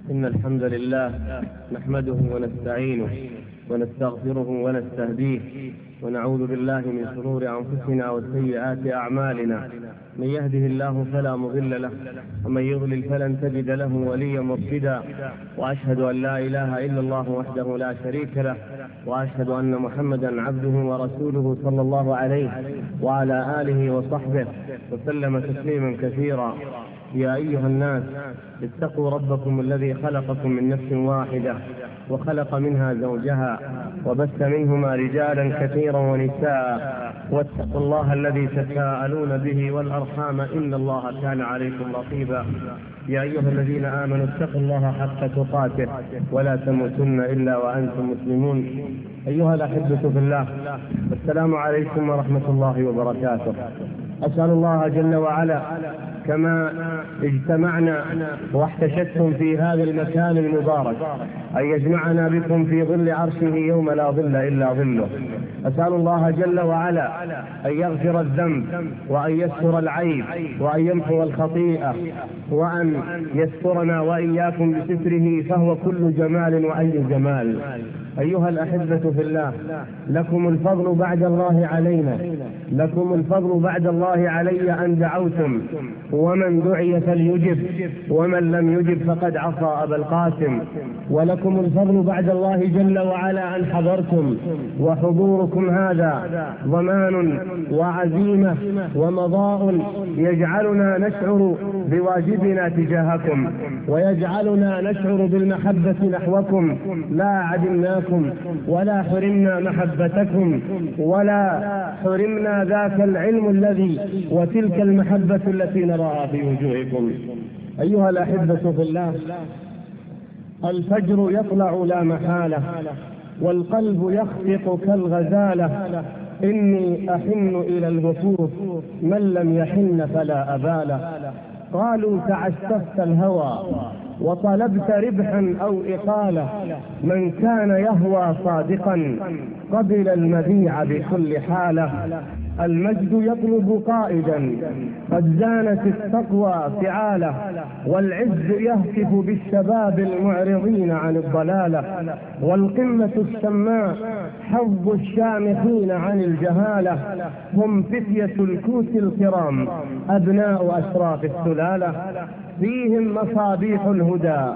إن الحمد لله نحمده ونستعينه ونستغفره ونستهديه ونعوذ بالله من شرور أنفسنا وسيئات أعمالنا. من يهده الله فلا مضل له ومن يضلل فلن تجد له وليا مرشدا. وأشهد أن لا إله إلا الله وحده لا شريك له، وأشهد أن محمدا عبده ورسوله صلى الله عليه وعلى آله وصحبه وسلم تسليما كثيرا. يا أيها الناس اتقوا ربكم الذي خلقكم من نفس واحدة وخلق منها زوجها وبث منهما رجالا كثيرا ونساء، واتقوا الله الذي تساءلون به والأرحام إن الله كان عليكم رقيبا. يا أيها الذين آمنوا اتقوا الله حق تقاته ولا تموتن إلا وأنتم مسلمون. أيها الأحبة في الله، السلام عليكم ورحمة الله وبركاته. أسأل الله جل وعلا كما اجتمعنا واحتشدتم في هذا المكان المبارك أن يجمعنا بكم في ظل عرشه يوم لا ظل إلا ظله. أسأل الله جل وعلا أن يغفر الذنب وأن يستر العيب وأن يمحو الخطيئة وأن يسترنا وإياكم بستره، فهو كل جمال وأي جمال. أيها الأحبة في الله، لكم الفضل بعد الله علينا، لكم الفضل بعد الله علي أن دعوتم، ومن دعي فليجب ومن لم يجب فقد عصى أبا القاسم. ولكم الفضل بعد الله جل وعلا أن حضرتم، وحضوركم هذا ضمان وعزيمة ومضاء يجعلنا نشعر بواجبنا تجاهكم ويجعلنا نشعر بالمحبة نحوكم. لا عدمناكم ولا حرمنا محبتكم ولا حرمنا ذاك العلم الذي وتلك المحبة التي نراها في وجوهكم. أيها الأحبة في الله، الفجر يطلع لا محالة والقلب يخفق كالغزالة. إني أحن إلى الوفور من لم يحن فلا أباله. قالوا تعسفت الهوى وطلبت ربحا أو إقالة، من كان يهوى صادقا قبل المبيع بكل حالة. المجد يطلب قائدا قد زانت التقوى فعاله، والعز يهتف بالشباب المعرضين عن الضلالة. والقمة السماء حظ الشامخين عن الجهالة، هم فتية الكوس الكرام أبناء أشراف السلالة. فيهم مصابيح الهدى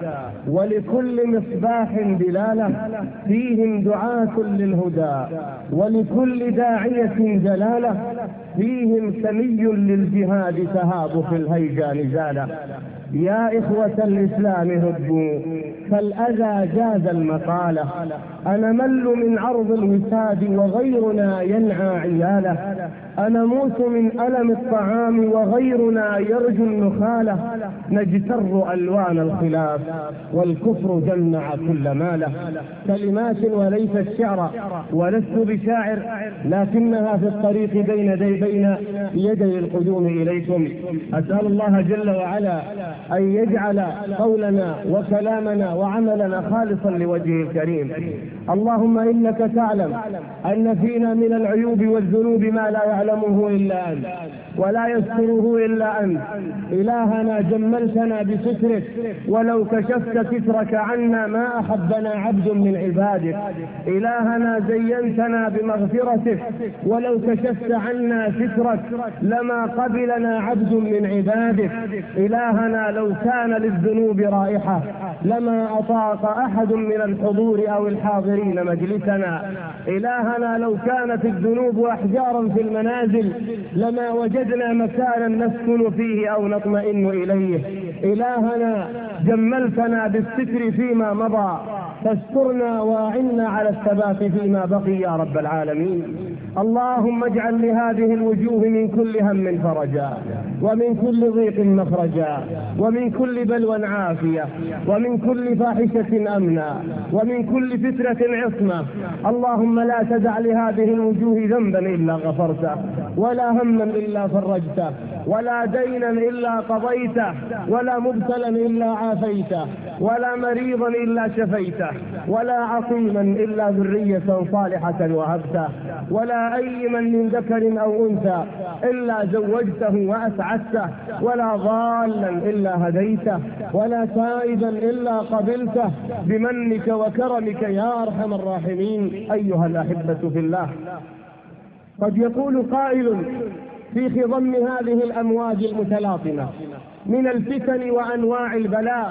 ولكل مصباح دلالة، فيهم دعاة للهدى ولكل داعية جلالة، فيهم سمي للجهاد تهاب في الهيجا نزالة. يا إخوة الإسلام هبوا فالأذى جاز المقالة، أنا مل من عرض الوساد وغيرنا ينعى عياله، أنا موت من ألم الطعام وغيرنا يرجو النخالة. نجتر ألوان الخلاف والكفر جمع كل ماله. كلمات وليس الشعر ولست بشاعر، لكنها في الطريق بين يدي القدوم إليكم. أسأل الله جل وعلا أن يجعل قولنا وكلامنا وعملنا خالصا لوجهه الكريم. اللهم إنك تعلم أن فينا من العيوب والذنوب ما لا يعلمه إلا أنت ولا يستره إلا أنت. إلهنا جملتنا بسترك، ولو كشفت سترك عنا ما أحبنا عبد من عبادك. إلهنا زينتنا بمغفرتك، ولو كشفت عنا سترك لما قبلنا عبد من عبادك. إلهنا لو كان للذنوب رائحة لما أطاق أحد من الحضور أو الحاضرين مجلسنا. إلهنا لو كانت الذنوب أحجارا في المنازل لما وجدنا مكانا نسكن فيه أو نطمئن إليه. إلهنا جملتنا بالستر فيما مضى، فاسترنا واعنا على الثبات فيما بقي يا رب العالمين. اللهم اجعل لهذه الوجوه من كل هم فرجا، ومن كل ضيق مخرجا، ومن كل بلوى عافية، ومن كل فاحشة أمنا، ومن كل فترة عصمة. اللهم لا تدع لهذه الوجوه ذنبا إلا غفرته، ولا هما إلا فرجته، ولا دينا إلا قضيته، ولا مبتلا إلا عافيته، ولا مريضا إلا شفيته. ولا عقيما إلا ذرية صالحة وهبته، ولا أيما من ذكر أو أنثى إلا زوجته وأسعدته، ولا ضالا إلا هديته، ولا تائبا إلا قبلته بمنك وكرمك يا أرحم الراحمين. أيها الأحبة في الله، قد يقول قائل في خضم هذه الأمواج المتلاطمة من الفتن وأنواع البلاء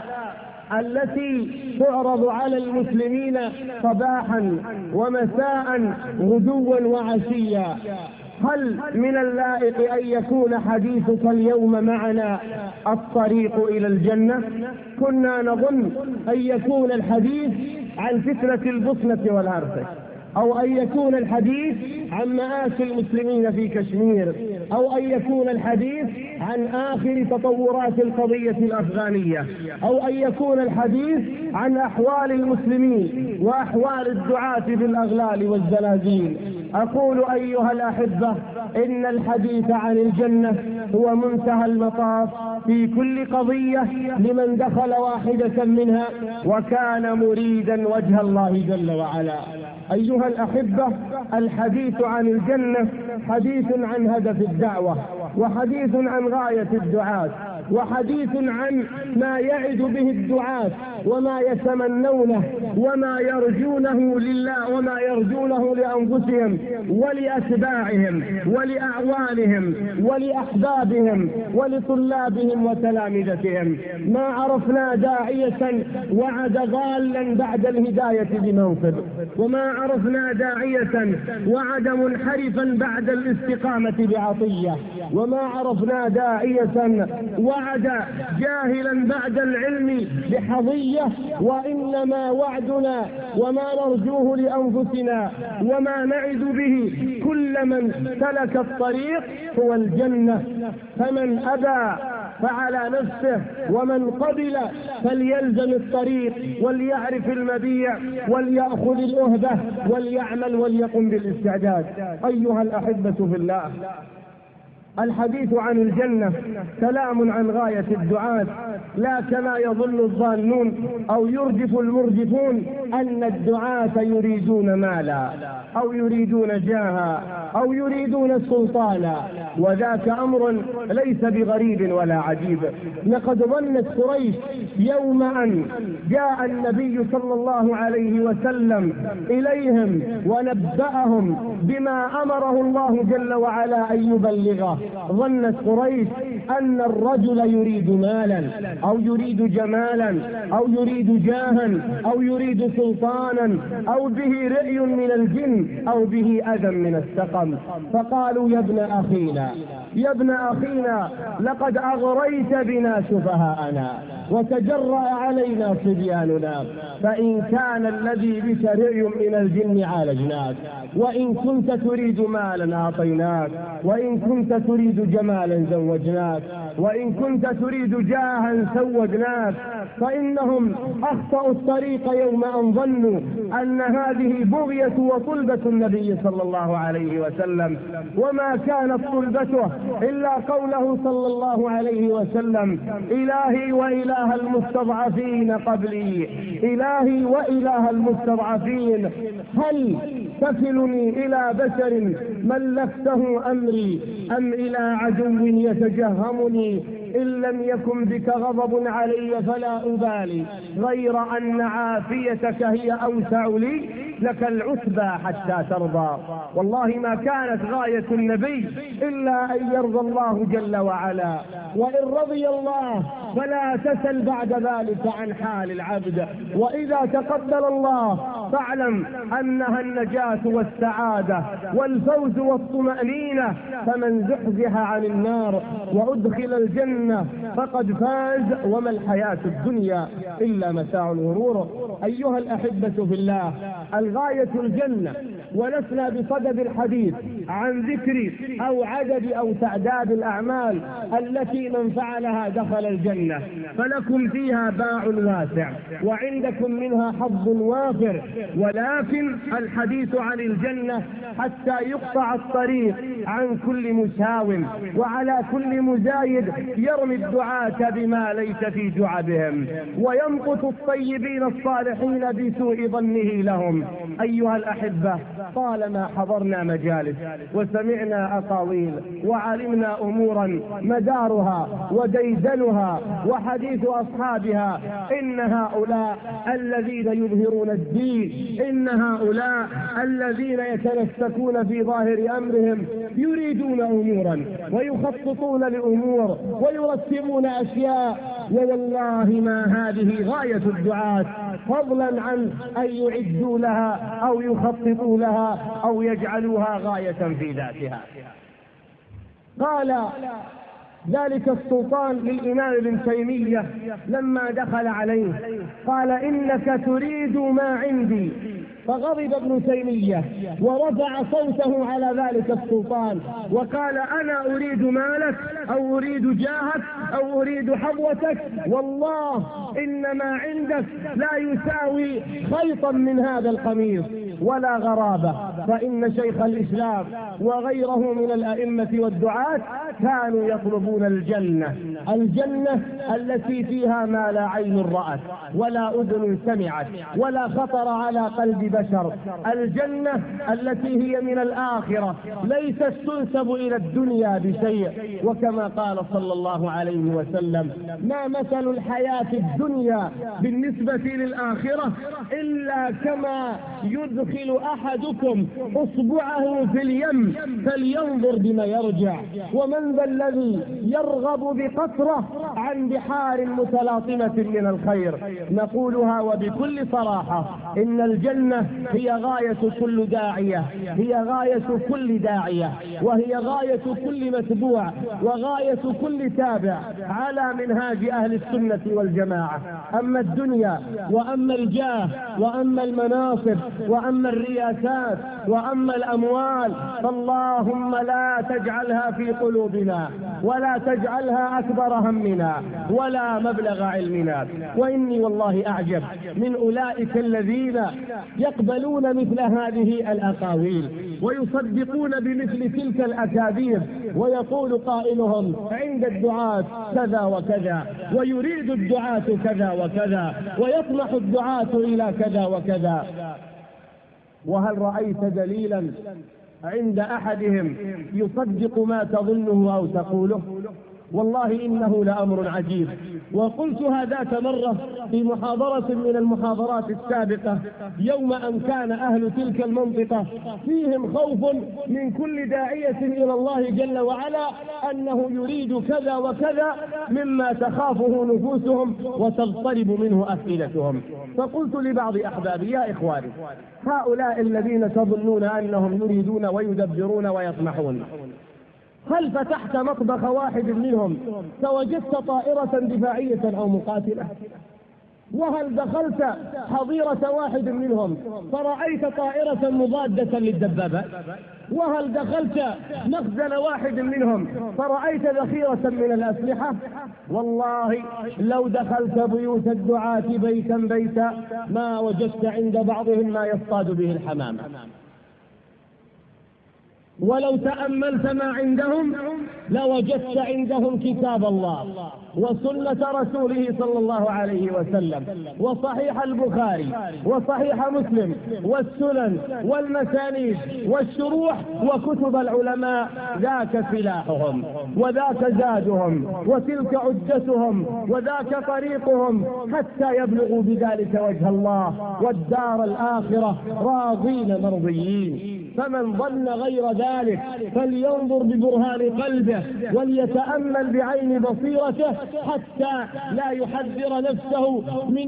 التي تعرض على المسلمين صباحا ومساء غدوا وعشيا: هل من اللائق أن يكون حديثك اليوم معنا الطريق إلى الجنة؟ كنا نظن أن يكون الحديث عن فتنة البصنة والهرسة، أو أن يكون الحديث عن مآسي المسلمين في كشمير، أو أن يكون الحديث عن آخر تطورات القضية الأفغانية، أو أن يكون الحديث عن أحوال المسلمين وأحوال الدعاة في الأغلال والزلازل. أقول أيها الأحبة، إن الحديث عن الجنة هو منتهى المطاف في كل قضية لمن دخل واحدة منها وكان مريدا وجه الله جل وعلا. أيها الأحبة، الحديث عن الجنة حديث عن هدف الدعوة، وحديث عن غاية الدعاة، وحديث عن ما يعد به الدعاة وما يتمنونه وما يرجونه لله وما يرجونه لأنفسهم ولأتباعهم ولأعوانهم ولأحبابهم ولطلابهم وتلامذتهم. ما عرفنا داعية وعد ضالا بعد الهداية بمنصب، وما عرفنا داعية وعد منحرفا بعد الاستقامة بعطية، وما عرفنا داعية وعد جاهلا بعد العلم بحظية، وإنما وعدنا وما نرجوه لأنفسنا وما نعد به كل من سلك الطريق هو الجنة. فمن أبى فعلى نفسه، ومن قبل فليلزم الطريق وليعرف المبيع وليأخذ الأهبة وليعمل وليقم بالاستعداد. أيها الأحبة في الله، الحديث عن الجنة كلام عن غاية الدعاة، لا كما يظن الظانون أو يرجف المرجفون أن الدعاة يريدون مالا أو يريدون جاها أو يريدون سلطانا، وذاك أمر ليس بغريب ولا عجيب. لقد ظنت قريش يوم أن جاء النبي صلى الله عليه وسلم إليهم ونبأهم بما أمره الله جل وعلا أن يبلغه، ظنت قريش أن الرجل يريد مالا أو يريد جمالا أو يريد جاها أو يريد سلطانا أو به رأي من الجن أو به أذى من السقم، فقالوا: يا ابن أخينا، يا ابن أخينا، لقد أغريت بنا سفهاءنا وتجرأ علينا صبياننا، فإن كان الذي بك رأي من الجن عالجناك، وإن كنت تريد مالا أعطيناك، وإن كنت تريد جمالا زوجناك، وإن كنت تريد جاها سوجناك. فإنهم أخطأوا الطريق يوم أن ظنوا أن هذه بغية وطلبة النبي صلى الله عليه وسلم، وما كانت طلبته إلا قوله صلى الله عليه وسلم: إلهي وإله المستضعفين قبلي، إلهي وإله المستضعفين، هل تكلني إلى بشر ملكته أمري أم إلى عدو يتجهمني؟ إن لم يكن بك غضب علي فلا أبالي، غير أن عافيتك هي أوسع لي، لك العتبى حتى ترضى. والله ما كانت غاية النبي إلا أن يرضى الله جل وعلا، وإن رضي الله فلا تسل بعد ذلك عن حال العبد، وإذا تقبل الله فاعلم أنها النجاة والسعادة والفوز والطمأنينة. فمن زحزح عن النار وأدخل الجنة فقد فاز، وما الحياة الدنيا إلا متاع الغرور. أيها الأحبة في الله، الغاية الجنة ولسنا بصدد الحديث عن ذكر أو عدد أو تعداد الأعمال التي من فعلها دخل الجنة، فلكم فيها باع واسع وعندكم منها حظ وافر، ولكن الحديث عن الجنة حتى يقطع الطريق عن كل مساو وعلى كل مزايد يرمي الدعاة بما ليس في جعبهم ويمقت الطيبين الصالحين بسوء ظنه لهم. أيها الأحبة، طالما حضرنا مجالس وسمعنا أقاويل وعلمنا أمورا مدارها وديدنها وحديث أصحابها، إن هؤلاء الذين يظهرون الدين، إن هؤلاء الذين يتمسكون في ظاهر أمرهم يريدون أمورا ويخططون لأمور ويرتبون أشياء، والله ما هذه غاية الدعاة، فضلا عن أن يعدوا لها أو يخططوا لها أو يجعلوها غاية في ذاتها. قال ذلك السلطان للإمام ابن تيمية لما دخل عليه قال: إنك تريد ما عندي. فغضب ابن تيمية ورفع صوته على ذلك السلطان وقال: أنا أريد مالك أو أريد جاهك أو أريد حظوتك، والله إن ما عندك لا يساوي خيطا من هذا القميص ولا غرابة. فإن شيخ الإسلام وغيره من الأئمة والدعاة كانوا يطلبون الجنة التي فيها ما لا عين رأت ولا أذن سمعت ولا خطر على قلب بشر، الجنة التي هي من الآخرة ليست تنسب إلى الدنيا بشيء. وكما قال صلى الله عليه وسلم: ما مثل الحياة الدنيا بالنسبة للآخرة إلا كما يدخل أحدكم أصبعه في اليم فلينظر بما يرجع، ومن ذا الذي يرغب بقطرة عن بحار متلاطمة من الخير. نقولها وبكل صراحة: إن الجنة هي غاية كل داعية، هي غاية كل داعية، وهي غاية كل متبوع، وغاية كل تابع على منهاج أهل السنة والجماعة. أما الدنيا وأما الجاه وأما المناصب وأما الرياسات وأما الأموال فاللهم لا تجعلها في قلوبنا ولا تجعلها أكبر همنا ولا مبلغ علمنا. وإني والله أعجب من أولئك الذين يقبلون مثل هذه الأقاويل ويصدقون بمثل تلك الأكاذيب، ويقول قائلهم عند الدعاة كذا وكذا، ويريد الدعاة كذا وكذا، ويطمح الدعاة إلى كذا وكذا. وهل رأيت دليلا عند أحدهم يصدق ما تظنه أو تقوله؟ والله إنه لأمر عجيب. وقلتها ذات مرة في محاضرة من المحاضرات السابقة، يوم أن كان أهل تلك المنطقة فيهم خوف من كل داعية إلى الله جل وعلا أنه يريد كذا وكذا مما تخافه نفوسهم وتضطرب منه أفئدتهم. فقلت لبعض أحبابي: يا إخواني، هؤلاء الذين تظنون أنهم يريدون ويدبرون ويطمحون، هل فتحت مطبخ واحد منهم فوجدت طائرة دفاعية أو مقاتلة؟ وهل دخلت حظيرة واحد منهم فرأيت طائرة مضادة للدبابات؟ وهل دخلت مخزن واحد منهم فرأيت ذخيرة من الأسلحة؟ والله لو دخلت بيوت الدعاة بيتا بيتا ما وجدت عند بعضهم ما يصطاد به الحمام. ولو تأملت ما عندهم لوجدت عندهم كتاب الله وسنة رسوله صلى الله عليه وسلم وصحيح البخاري وصحيح مسلم والسنن والمسانيد والشروح وكتب العلماء. ذاك سلاحهم وذاك زادهم وتلك عدتهم وذاك طريقهم حتى يبلغوا بذلك وجه الله والدار الآخرة راضين مرضيين. فمن ظن غير ذلك فلينظر ببرهان قلبه وليتأمل بعين بصيرته حتى لا يحذر نفسه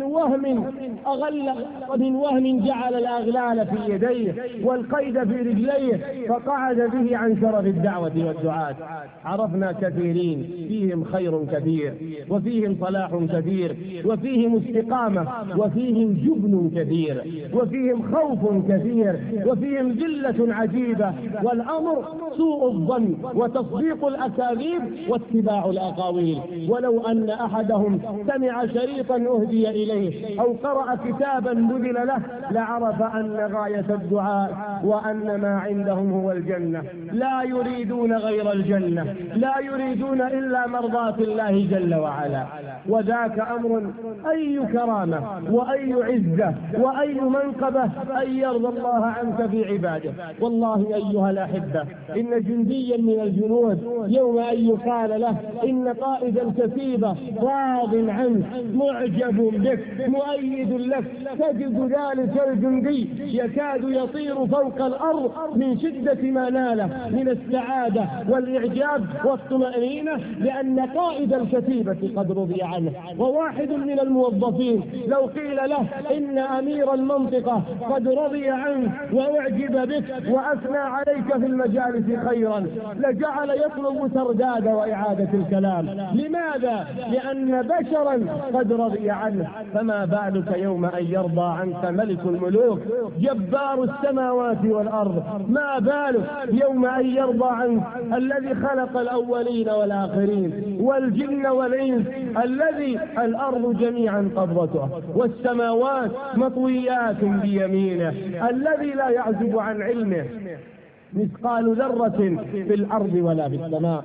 من وهم جعل الأغلال في يديه والقيد في رجليه فقعد به عن شرف الدعوة والدعاة. عرفنا كثيرين فيهم خير كثير وفيهم صلاح كثير وفيهم استقامة وفيهم جبن كثير وفيهم خوف كثير وفيهم ذلة عجيبة، والأمر سوء الظن وتصديق الأكاذيب واتباع الأقاويل. ولو أن أحدهم سمع شريطا أهدي إليه أو قرأ كتابا بذل له لعرف أن غاية الدعاء وأن ما عندهم هو الجنة، لا يريدون غير الجنة، لا يريدون إلا مرضاة الله جل وعلا. وذاك أمر أي كرامة وأي عزة وأي منقبة أن يرضى الله عنك في عباده. والله أيها الأحبة إن جنديا من الجنود يوم أن يقال له إن قائد الكتيبة راض عنك معجب بك مؤيد لك، تجد ذلك الجندي يكاد يطير فوق الأرض من شدة ما ناله من السعادة والإعجاب والطمأنينة لأن قائد الكتيبة قد رضي عنه. وواحد من الموظفين لو قيل له إن أمير المنطقة قد رضي عنك وأعجب بك وأثنى عليك في المجالس خيرا لجعل يطلب ترداد وإعادة الكلام. لماذا؟ لأن بشرا قد رضي عنه. فما بالك يوم أن يرضى عنك ملك الملوك جبار السماوات والأرض؟ ما بالك يوم أن يرضى عنك الذي خلق الأولين والآخرين والجن والإنس، الذي الأرض جميعا قبضته والسماوات مطويات بيمينه، الذي لا يعزب عن علمه مثقال ذرة في الأرض ولا في السماء.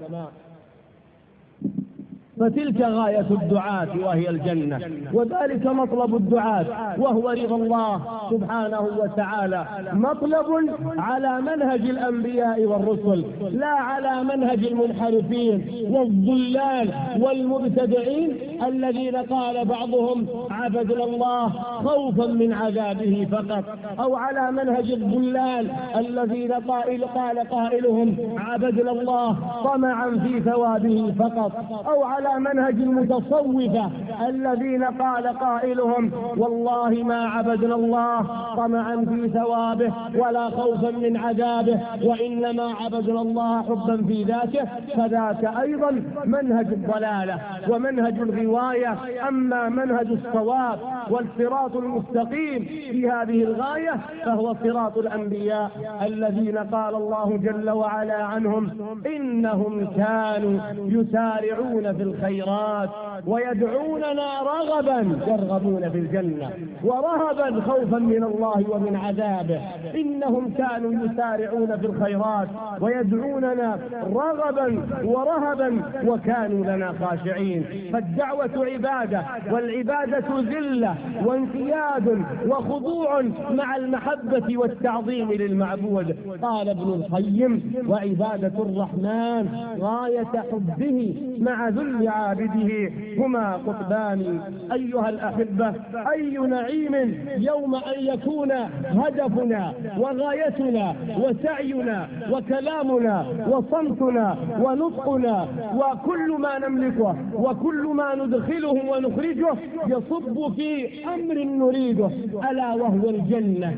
فتلك غاية الدعاة وهي الجنة، وذلك مطلب الدعاة وهو رضا الله سبحانه وتعالى، مطلب على منهج الأنبياء والرسل لا على منهج المنحرفين والضلال والمبتدعين الذين قال بعضهم عبدنا الله خوفا من عذابه فقط، أو على منهج الضلال الذين قال قائلهم عبدنا الله طمعا في ثوابه فقط، أو على منهج المتصوفة الذين قال قائلهم والله ما عبدنا الله طمعا في ثوابه ولا خوفا من عذابه وإنما عبدنا الله حبا في ذاته، فذاك أيضا منهج الضلالة ومنهج الغواية. أما منهج الصواب والصراط المستقيم في هذه الغاية فهو صراط الأنبياء الذين قال الله جل وعلا عنهم إنهم كانوا يسارعون في الخيرات ويدعوننا رغبا يرغبون في الجنة ورهبا خوفا من الله ومن عذابه. إنهم كانوا يسارعون في الخيرات ويدعوننا رغبا ورهبا وكانوا لنا خاشعين. فالدعوة عبادة، والعبادة ذلة وانقياد وخضوع مع المحبة والتعظيم للمعبود. قال ابن القيم وعبادة الرحمن غاية حبه مع ذل عابده هما قطبان. أيها الأحبة أي نعيم يوم أن يكون هدفنا وغايتنا وسعينا وكلامنا وصمتنا ونطقنا وكل ما نملكه وكل ما ندخله ونخرجه يصب في أمر نريده، ألا وهو الجنة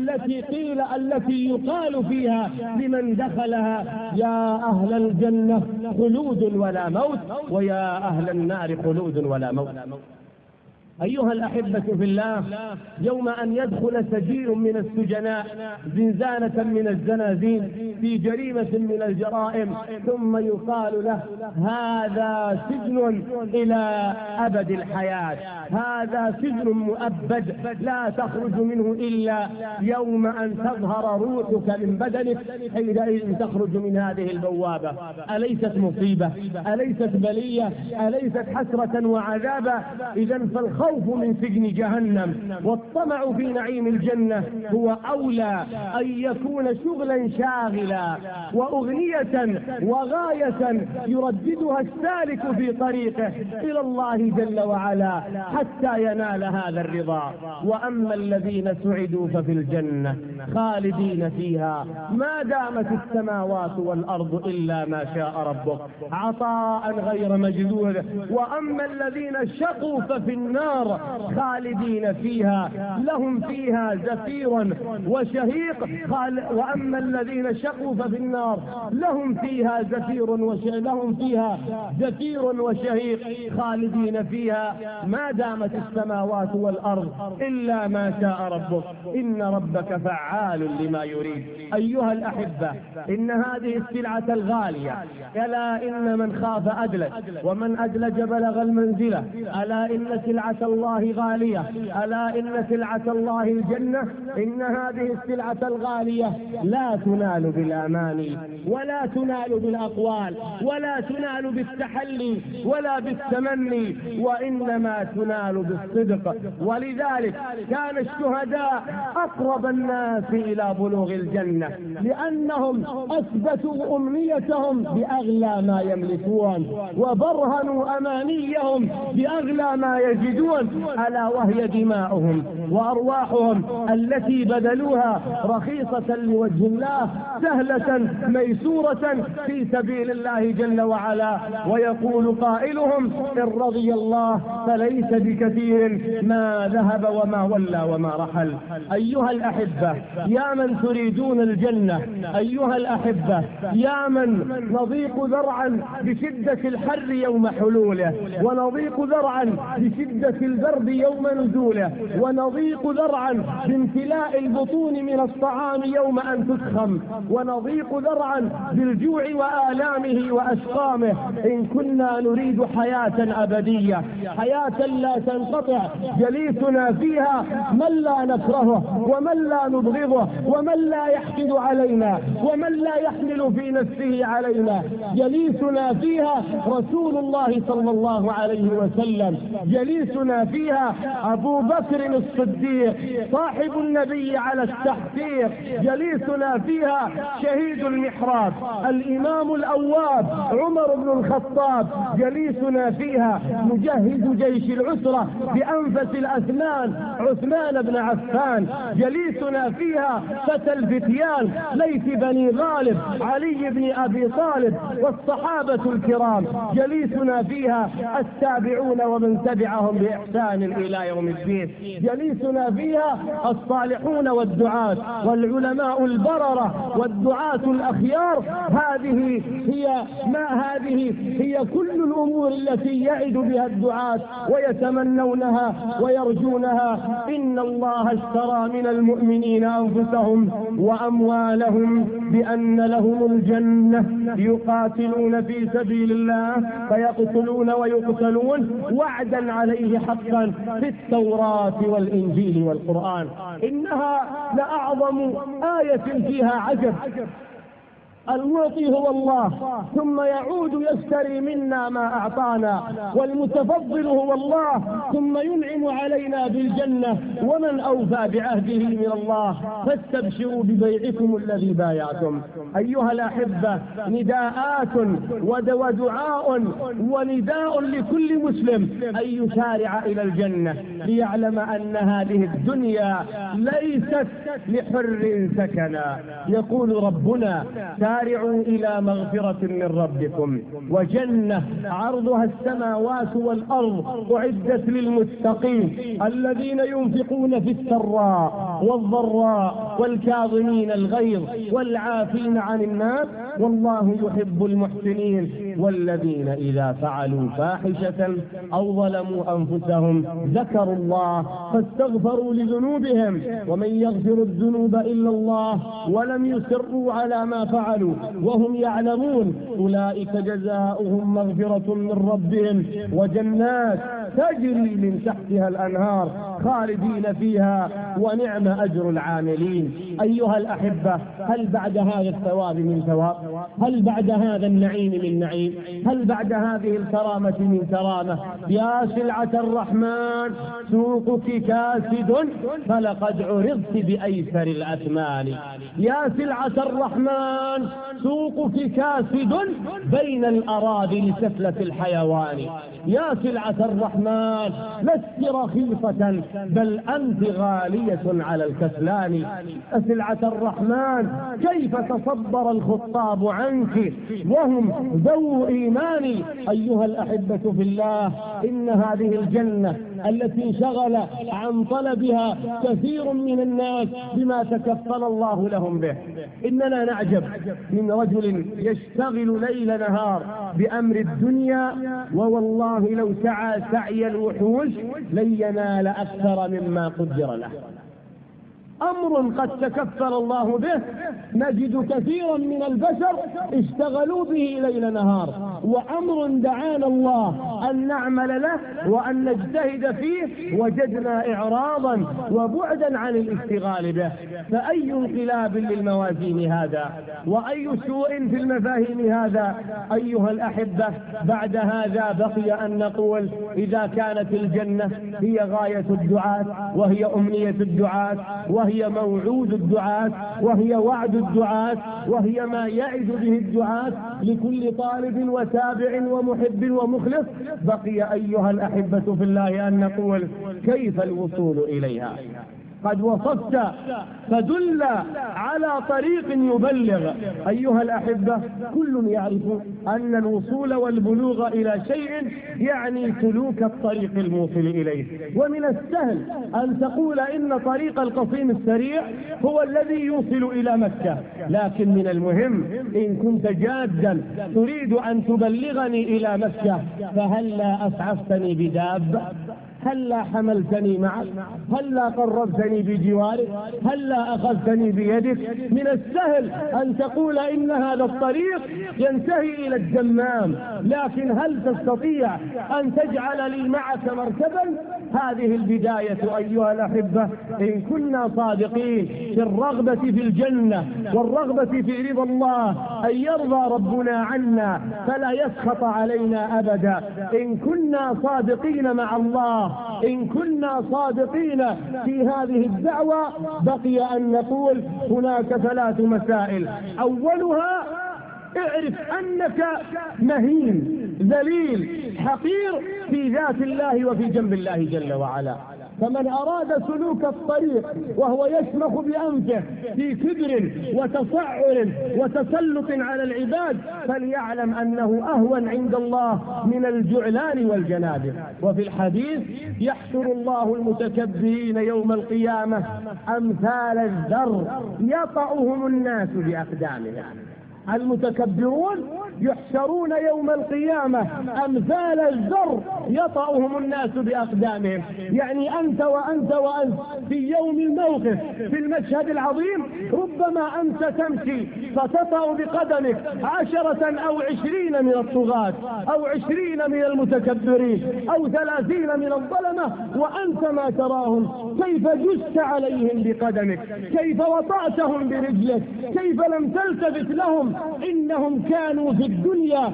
التي يقال فيها لمن دخلها يا أهل الجنة خلود ولا موت ويا أهل النار خلود ولا موت. أيها الأحبة في الله يوم أن يدخل سجين من السجناء زنزانة من الزنازين في جريمة من الجرائم ثم يقال له هذا سجن إلى أبد الحياة، هذا سجن مؤبد لا تخرج منه إلا يوم أن تظهر روحك من بدنك، حينئذ تخرج من هذه البوابة. أليست مصيبة؟ أليست بلية؟ أليست حسرة وعذابا؟ إذن فالخوف الخوف من سجن جهنم والطمع في نعيم الجنة هو أولى أن يكون شغلا شاغلا وأغنية وغاية يرددها السالك في طريقه إلى الله جل وعلا حتى ينال هذا الرضا. وأما الذين سعدوا ففي الجنة خالدين فيها ما دامت السماوات والأرض إلا ما شاء ربك عطاء غير مجدود. وأما الذين شقوا ففي النار خالدين فيها لهم فيها زفير وشهيق. وأما الذين شقوا ففي النار لهم فيها زفير وشهيق خالدين فيها ما دامت السماوات والأرض إلا ما شاء ربك إن ربك فعال لما يريد. أيها الأحبة، إن هذه السلعة الغالية ألا إن من خاف أدلج ومن أدلج بلغ المنزلة. ألا إن سلعة الله غالية، ألا إن سلعة الله الجنة. إن هذه السلعة الغالية لا تنال بالأماني ولا تنال بالأقوال ولا تنال بالتحلي ولا بالتمني، وإنما تنال بالصدق. ولذلك كان الشهداء أقرب الناس إلى بلوغ الجنة لأنهم أثبتوا أمنيتهم بأغلى ما يملكون وبرهنوا أمانيهم بأغلى ما يجدون، ألا وهي دماؤهم وأرواحهم التي بذلوها رخيصة لوجه الله سهلة ميسورة في سبيل الله جل وعلا. ويقول قائلهم إن رضي الله فليس بكثير ما ذهب وما ولى وما رحل. أيها الأحبة، يا من تريدون الجنة، أيها الأحبة، يا من نضيق ذرعا بشدة الحر يوم حلوله، ونضيق ذرعا بشدة البرد يوم نزوله، ونضيق ذرعا بامتلاء البطون من الطعام يوم أن تسخم، ونضيق ذرعا بالجوع وآلامه وأسقامه. إن كنا نريد حياة أبدية، حياة لا تنقطع، جليسنا فيها من لا نكرهه ومن لا نبغضه ومن لا يحقد علينا ومن لا يحمل في نفسه علينا. جليسنا فيها رسول الله صلى الله عليه وسلم، جليسنا فيها أبو بكر الصديق صاحب النبي على التحقيق، جليسنا فيها شهيد المحراب الإمام الأواب عمر بن الخطاب، جليسنا فيها مجهز جيش العسرة بأنفس الأثمان عثمان بن عفان، جليسنا فيها فتى الفتيان ليث بني غالب علي بن أبي طالب والصحابة الكرام، جليسنا فيها التابعون ومن تبعهم بإحسان إلى يوم الدين، جليسنا فيها الصالحون والدعاة والعلماء البررة والدعاة الأخيار. هذه هي كل الأمور التي يعد بها الدعاة ويتمنونها ويرجونها. إن الله اشترى من المؤمنين أنفسهم وأموالهم بأن لهم الجنة يقاتلون في سبيل الله فيقتلون ويقتلون وعدا عليه حقا في التوراة والإنجيل والقرآن. إنها لأعظم آية فيها عجب. المعطي هو الله ثم يعود يشتري منا ما أعطانا، والمتفضل هو الله ثم ينعم علينا بالجنة. ومن أوفى بعهده من الله فاستبشروا ببيعكم الذي بايعتم. أيها الأحبة، نداءات ودعاء ونداء لكل مسلم أن يسارع إلى الجنة ليعلم أن هذه الدنيا ليست لحر سكنا. يقول ربنا سارعوا إلى مغفرة من ربكم وجنة عرضها السماوات والأرض أعدت للمتقين الذين ينفقون في السراء والضراء والكاظمين الغيظ والعافين عن الناس والله يحب المحسنين والذين إذا فعلوا فاحشة أو ظلموا أنفسهم ذكروا الله فاستغفروا لذنوبهم ومن يغفر الذنوب إلا الله ولم يصروا على ما فعلوا وهم يعلمون أولئك جزاؤهم مغفرة من ربهم وجنات تجري من تحتها الأنهار خالدين فيها ونعم أجر العاملين. أيها الأحبة، هل بعد هذا الثواب من ثواب؟ هل بعد هذا النعيم من نعيم؟ هل بعد هذه الكرامة من كرامة؟ يا سلعة الرحمن سوقك كاسد فلقد عرضت بأيسر الأثمان. يا سلعة الرحمن سوقك كاسد بين الأراضي لسفلة الحيوان. يا سلعة الرحمن لست رخيصة بل أنت غالية على الكسلان. سلعة الرحمن كيف تصبر الخطاب عنك وهم ذو إيمان. أيها الأحبة في الله، إن هذه الجنة التي شغل عن طلبها كثير من الناس بما تكفل الله لهم به. إننا نعجب من رجل يشتغل ليل نهار بأمر الدنيا، ووالله لو سعى سعي الوحوش لن ينال أكثر مما قدر له. أمر قد تكفل الله به نجد كثيرا من البشر اشتغلوا به ليل نهار، وأمر دعانا الله أن نعمل له وأن نجتهد فيه وجدنا إعراضا وبعدا عن الاشتغال به. فأي انقلاب للموازين هذا، وأي سوء في المفاهيم هذا. أيها الأحبة، بعد هذا بقي أن نقول إذا كانت الجنة هي غاية الدعاة وهي أمنية الدعاة وهي موعود الدعاة وهي وعد الدعاة وهي ما يعد به الدعاة لكل طالب وتابع ومحب ومخلص، بقي أيها الأحبة في الله أن نقول كيف الوصول إليها. قد وصفت فدل على طريق يبلغ. أيها الأحبة، كل يعرف أن الوصول والبلوغ إلى شيء يعني سلوك الطريق الموصل إليه. ومن السهل أن تقول إن طريق القصيم السريع هو الذي يوصل إلى مكة، لكن من المهم إن كنت جادا تريد أن تبلغني إلى مكة فهلا أسعفتني بدابة؟ هلا حملتني معك؟ هلا قربتني بجوارك؟ هلا أخذتني بيدك؟ من السهل أن تقول إن هذا الطريق ينتهي إلى الدمام، لكن هل تستطيع أن تجعل لي معك مركبا؟ هذه البداية أيها الأحبة. إن كنا صادقين في الرغبة في الجنة والرغبة في رضا الله أن يرضى ربنا عنا فلا يسخط علينا أبدا. إن كنا صادقين مع الله، إن كنا صادقين في هذه الدعوة، بقي أن نقول هناك 3 مسائل. أولها اعرف أنك مهين ذليل حقير في ذات الله وفي جنب الله جل وعلا. فمن أراد سلوك الطريق وهو يشمخ بأنفه في كبر وتصعر وتسلط على العباد فليعلم أنه أهون عند الله من الجعلان والجنابر. وفي الحديث يحشر الله المتكبرين يوم القيامة أمثال الذر يطأهم الناس بأقدامهم. المتكبرون يحشرون يوم القيامة أمثال الذر يطأهم الناس بأقدامهم. يعني أنت وأنت وأنت في يوم الموقف في المشهد العظيم ربما أنت تمشي فتطأ بقدمك 10 أو 20 من الطغاة أو 20 من المتكبرين أو 30 من الظلمة، وأنت ما تراهم كيف جست عليهم بقدمك، كيف وطأتهم برجلك، كيف لم تلتفت لهم. إنهم كانوا في الدنيا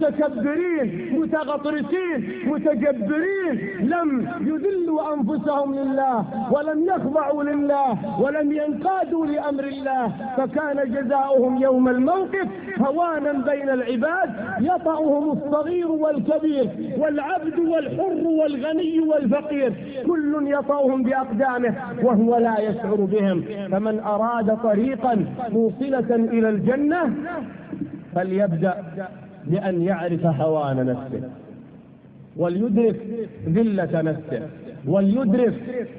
متكبرين متغطرسين متجبرين، لم يذلوا أنفسهم لله ولم يخضعوا لله ولم ينقادوا لأمر الله، فكان جزاؤهم يوم الموقف هوانا بين العباد يطأهم الصغير والكبير والعبد والحر والغني والفقير، كل يطأهم بأقدامه وهو لا يشعر بهم. فمن أراد طريقا موصلة إلى الجنة فليبدأ بأن يعرف هوان نفسه وليدرك ذلة نفسه وليدرك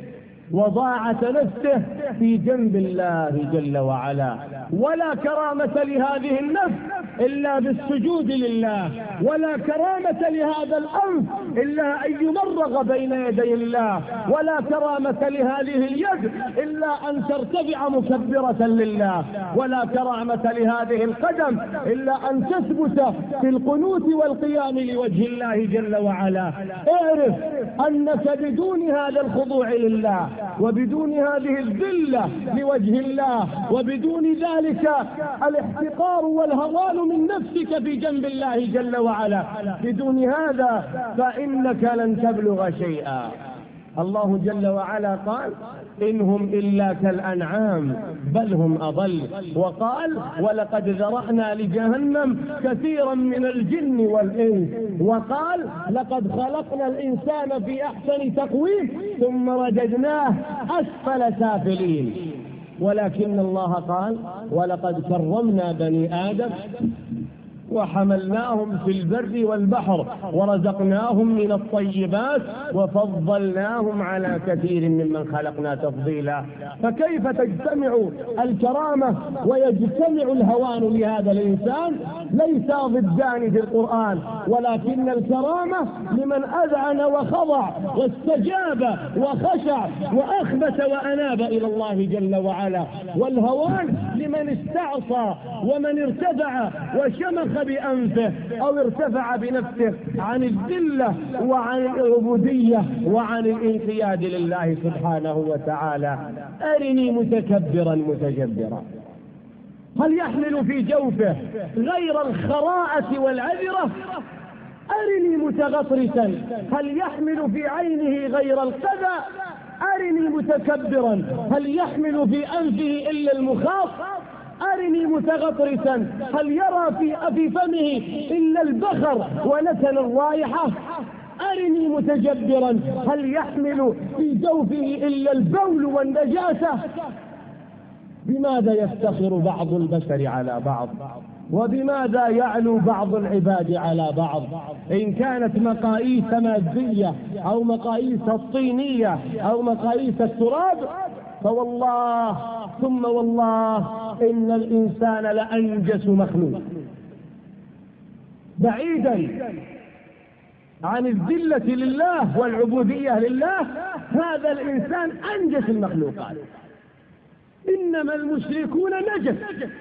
وضاعة نفسه في جنب الله جل وعلا. ولا كرامة لهذه النفس إلا بالسجود لله، ولا كرامة لهذا الأنف إلا أن يمرغ بين يدي الله، ولا كرامة لهذه اليد إلا أن ترتفع مكبرة لله، ولا كرامة لهذه القدم إلا أن تثبت في القنوت والقيام لوجه الله جل وعلا. اعرف أنك بدون هذا الخضوع لله، وبدون هذه الذلة لوجه الله، وبدون ذلك الاحتقار والهوان من نفسك في جنب الله جل وعلا، بدون هذا فإنك لن تبلغ شيئا. الله جل وعلا قال: إنهم إلا كالأنعام بل هم أضل. وقال: ولقد ذرأنا لجهنم كثيرا من الجن والإنس. وقال: لقد خلقنا الإنسان في أحسن تقويم ثم رددناه أسفل سافلين. ولكن الله قال: ولقد كرمنا بني آدم وحملناهم في البر والبحر ورزقناهم من الطيبات وفضلناهم على كثير ممن خلقنا تفضيلا. فكيف تجتمع الكرامة ويجتمع الهوان لهذا الإنسان؟ ليس ضدان في القرآن، ولكن الكرامة لمن أذعن وخضع واستجاب وخشع وأخبت وأناب إلى الله جل وعلا، والهوان لمن استعصى ومن ارتفع وشمخ بأنفه أو ارتفع بنفسه عن الذلة وعن العبودية وعن الانقياد لله سبحانه وتعالى. أرني متكبرا متجبرا، هل يحمل في جوفه غير الخراءة والعذرة؟ أرني متغطرسا، هل يحمل في عينه غير القذى؟ أرني متكبرا، هل يحمل في أنفه إلا المخاط؟ أرني متغطرسا، هل يرى في فمه إلا البخر ونتن الرائحة؟ أرني متجبرا، هل يحمل في جوفه إلا البول والنجاسة؟ بماذا يفتخر بعض البشر على بعض؟ وبماذا يعلو بعض العباد على بعض؟ إن كانت مقاييس مادية أو مقاييس الطينية أو مقاييس التراب، فوالله ثم والله إن الإنسان لأنجس مخلوق. بعيدا عن الذلة لله والعبودية لله، هذا الإنسان أنجس المخلوقات. إنما المشركون نجس.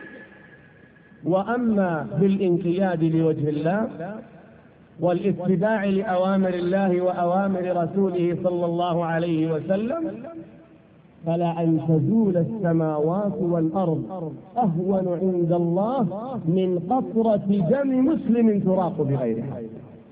وأما بالانقياد لوجه الله والاتباع لأوامر الله وأوامر رسوله صلى الله عليه وسلم، فلا أن تزول السماوات والأرض أهون عند الله من قطرة دم مسلم تراق بغير حق.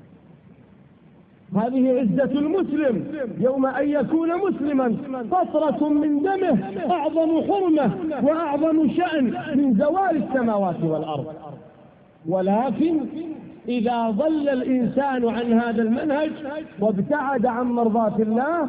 هذه عزة المسلم يوم أن يكون مسلما، قطرة من دمه أعظم حرمة وأعظم شأن من زوال السماوات والأرض. ولكن إذا ضل الإنسان عن هذا المنهج وابتعد عن مرضاة الله،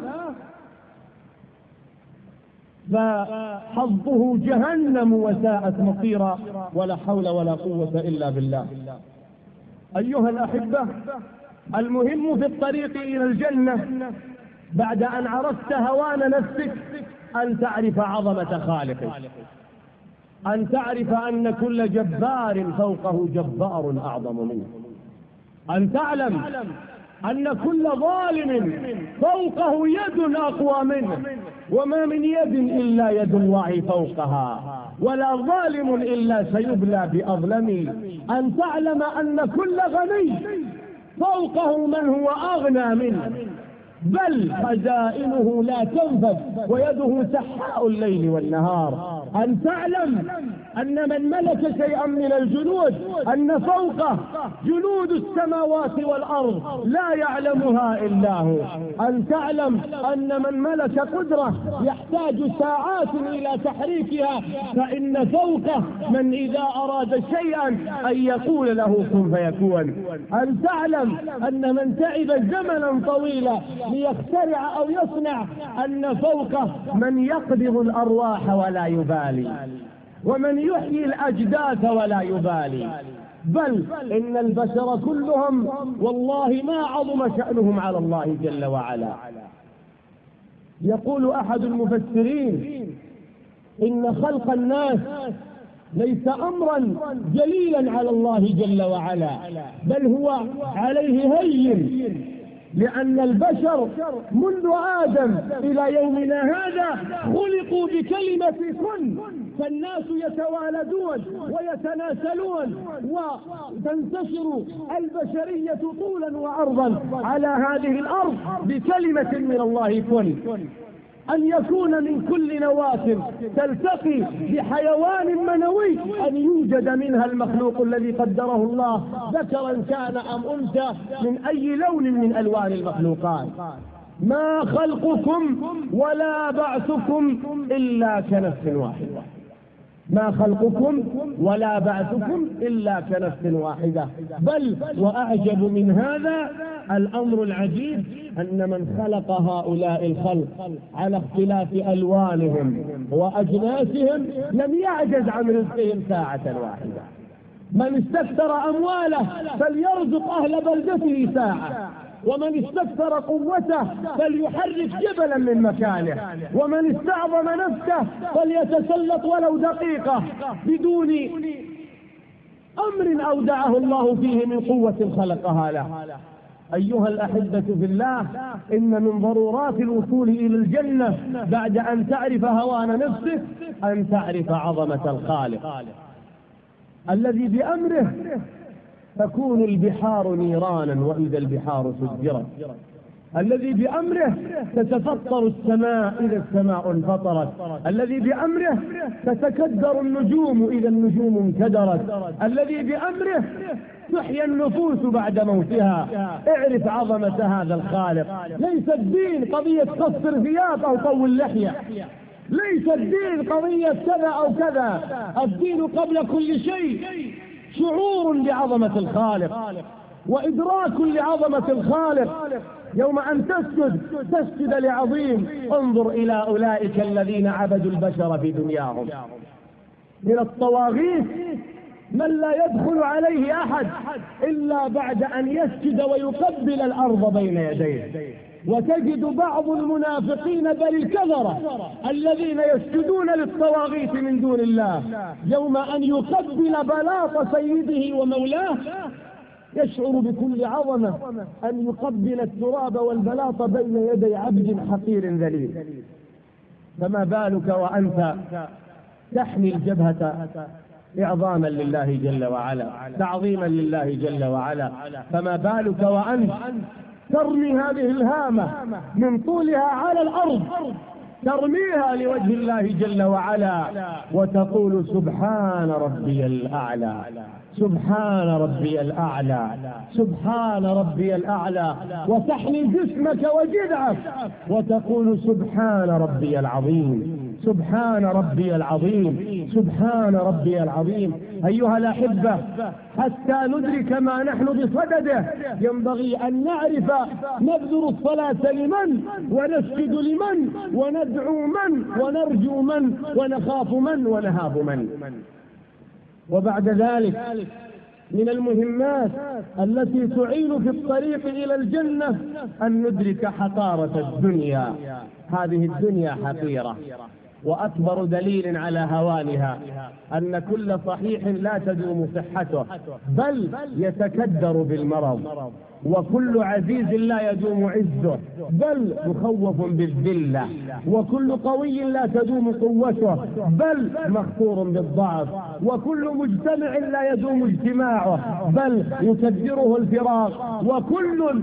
فحظه جهنم وساءت مصيرا، ولا حول ولا قوة إلا بالله. أيها الأحبة، المهم في الطريق إلى الجنة بعد أن عرفت هوان نفسك أن تعرف عظمة خالقك، أن تعرف أن كل جبار فوقه جبار أعظم منه، أن تعلم أن كل ظالم فوقه يد أقوى منه، وما من يد إلا يد الله فوقها، ولا ظالم إلا سيبلى بأظلم. أن تعلم أن كل غني فوقه من هو أغنى منه، بل خزائنه لا تنفد ويده سحاء الليل والنهار. أن تعلم أن من ملك شيئا من الجنود أن فوقه جنود السماوات والأرض لا يعلمها إلا هو. أن تعلم أن من ملك قدرة يحتاج ساعات إلى تحريكها، فإن فوقه من إذا أراد شيئا أن يقول له كن فيكون. أن تعلم أن من تعب زمنا طويلا ليخترع أو يصنع أن فوقه من يقبض الأرواح ولا يبالي، ومن يحيي الأجداث ولا يبالي، بل إن البشر كلهم والله ما عظم شأنهم على الله جل وعلا. يقول أحد المفسرين إن خلق الناس ليس أمرا جليلا على الله جل وعلا، بل هو عليه هين، لأن البشر منذ آدم إلى يومنا هذا خلقوا بكلمة كن، فالناس يتوالدون ويتناسلون وتنتشر البشرية طولا وعرضا على هذه الأرض بكلمة من الله كن. أن يكون من كل نواة تلتقي بحيوان منوي أن يوجد منها المخلوق الذي قدره الله، ذكرا كان أم أنثى، من أي لون من ألوان المخلوقات. ما خلقكم ولا بعثكم إلا كنفس واحدة، ما خلقكم ولا بعثكم إلا كنفس واحدة. بل وأعجب من هذا الأمر العجيب أن من خلق هؤلاء الخلق على اختلاف ألوانهم وأجناسهم لم يعجز عن رزقهم ساعة واحدة. من استكثر أمواله فليرزق أهل بلدته ساعة، ومن استكثر قوته فليحرك جبلا من مكانه، ومن استعظم نفسه فليتسلط ولو دقيقة بدون أمر أودعه الله فيه من قوة خلقها له. أيها الأحبة في الله، إن من ضرورات الوصول إلى الجنة بعد أن تعرف هوان نفسك أن تعرف عظمة الخالق الذي بأمره تكون البحار نيرانا وإذا البحار سجرت، الذي بأمره تتفطر السماء إذا السماء انفطرت، الذي بأمره تتكدر النجوم إذا النجوم انكدرت، الذي بأمره تحيا النفوس بعد موتها. اعرف عظمة هذا الخالق. ليس الدين قضية قصر ثياب أو طول لحية، ليس الدين قضية كذا أو كذا. الدين قبل كل شيء شعور بعظمة الخالق وإدراك لعظمة الخالق. يوم أن تسجد لعظيم. انظر إلى أولئك الذين عبدوا البشر في دنياهم من الطواغيت من لا يدخل عليه أحد إلا بعد أن يسجد ويقبل الأرض بين يديه. وتجد بعض المنافقين بل الكفرة الذين يسجدون للطواغيت من دون الله يوم أن يقبل بلاط سيده ومولاه يشعر بكل عظمة أن يقبل التراب والبلاط بين يدي عبد حقير ذليل. فما بالك وأنت تحمي الجبهة إعظاما لله جل وعلا، تعظيما لله جل وعلا. فما بالك وأنت ترمي هذه الهامة من طولها على الأرض، ترميها لوجه الله جل وعلا وتقول سبحان ربي الأعلى، سبحان ربي الأعلى، سبحان ربي الأعلى، وتحمي جسمك وجذعك وتقول سبحان ربي العظيم، سبحان ربي العظيم، سبحان ربي العظيم. أيها الأحبة، حتى ندرك ما نحن بصدده ينبغي أن نعرف نبذل الصلاة لمن، ونسجد لمن، وندعو من، ونرجو من، ونخاف من، ونهاب من. وبعد ذلك من المهمات التي تعين في الطريق إلى الجنة أن ندرك حقارة الدنيا. هذه الدنيا حقيرة، وأكبر دليل على هوانها أن كل صحيح لا تدوم صحته بل يتكدر بالمرض، وكل عزيز لا يدوم عزه بل مخوف بالذلة، وكل قوي لا تدوم قوته بل مخطور بالضعف، وكل مجتمع لا يدوم اجتماعه بل يكدره الفراق، وكل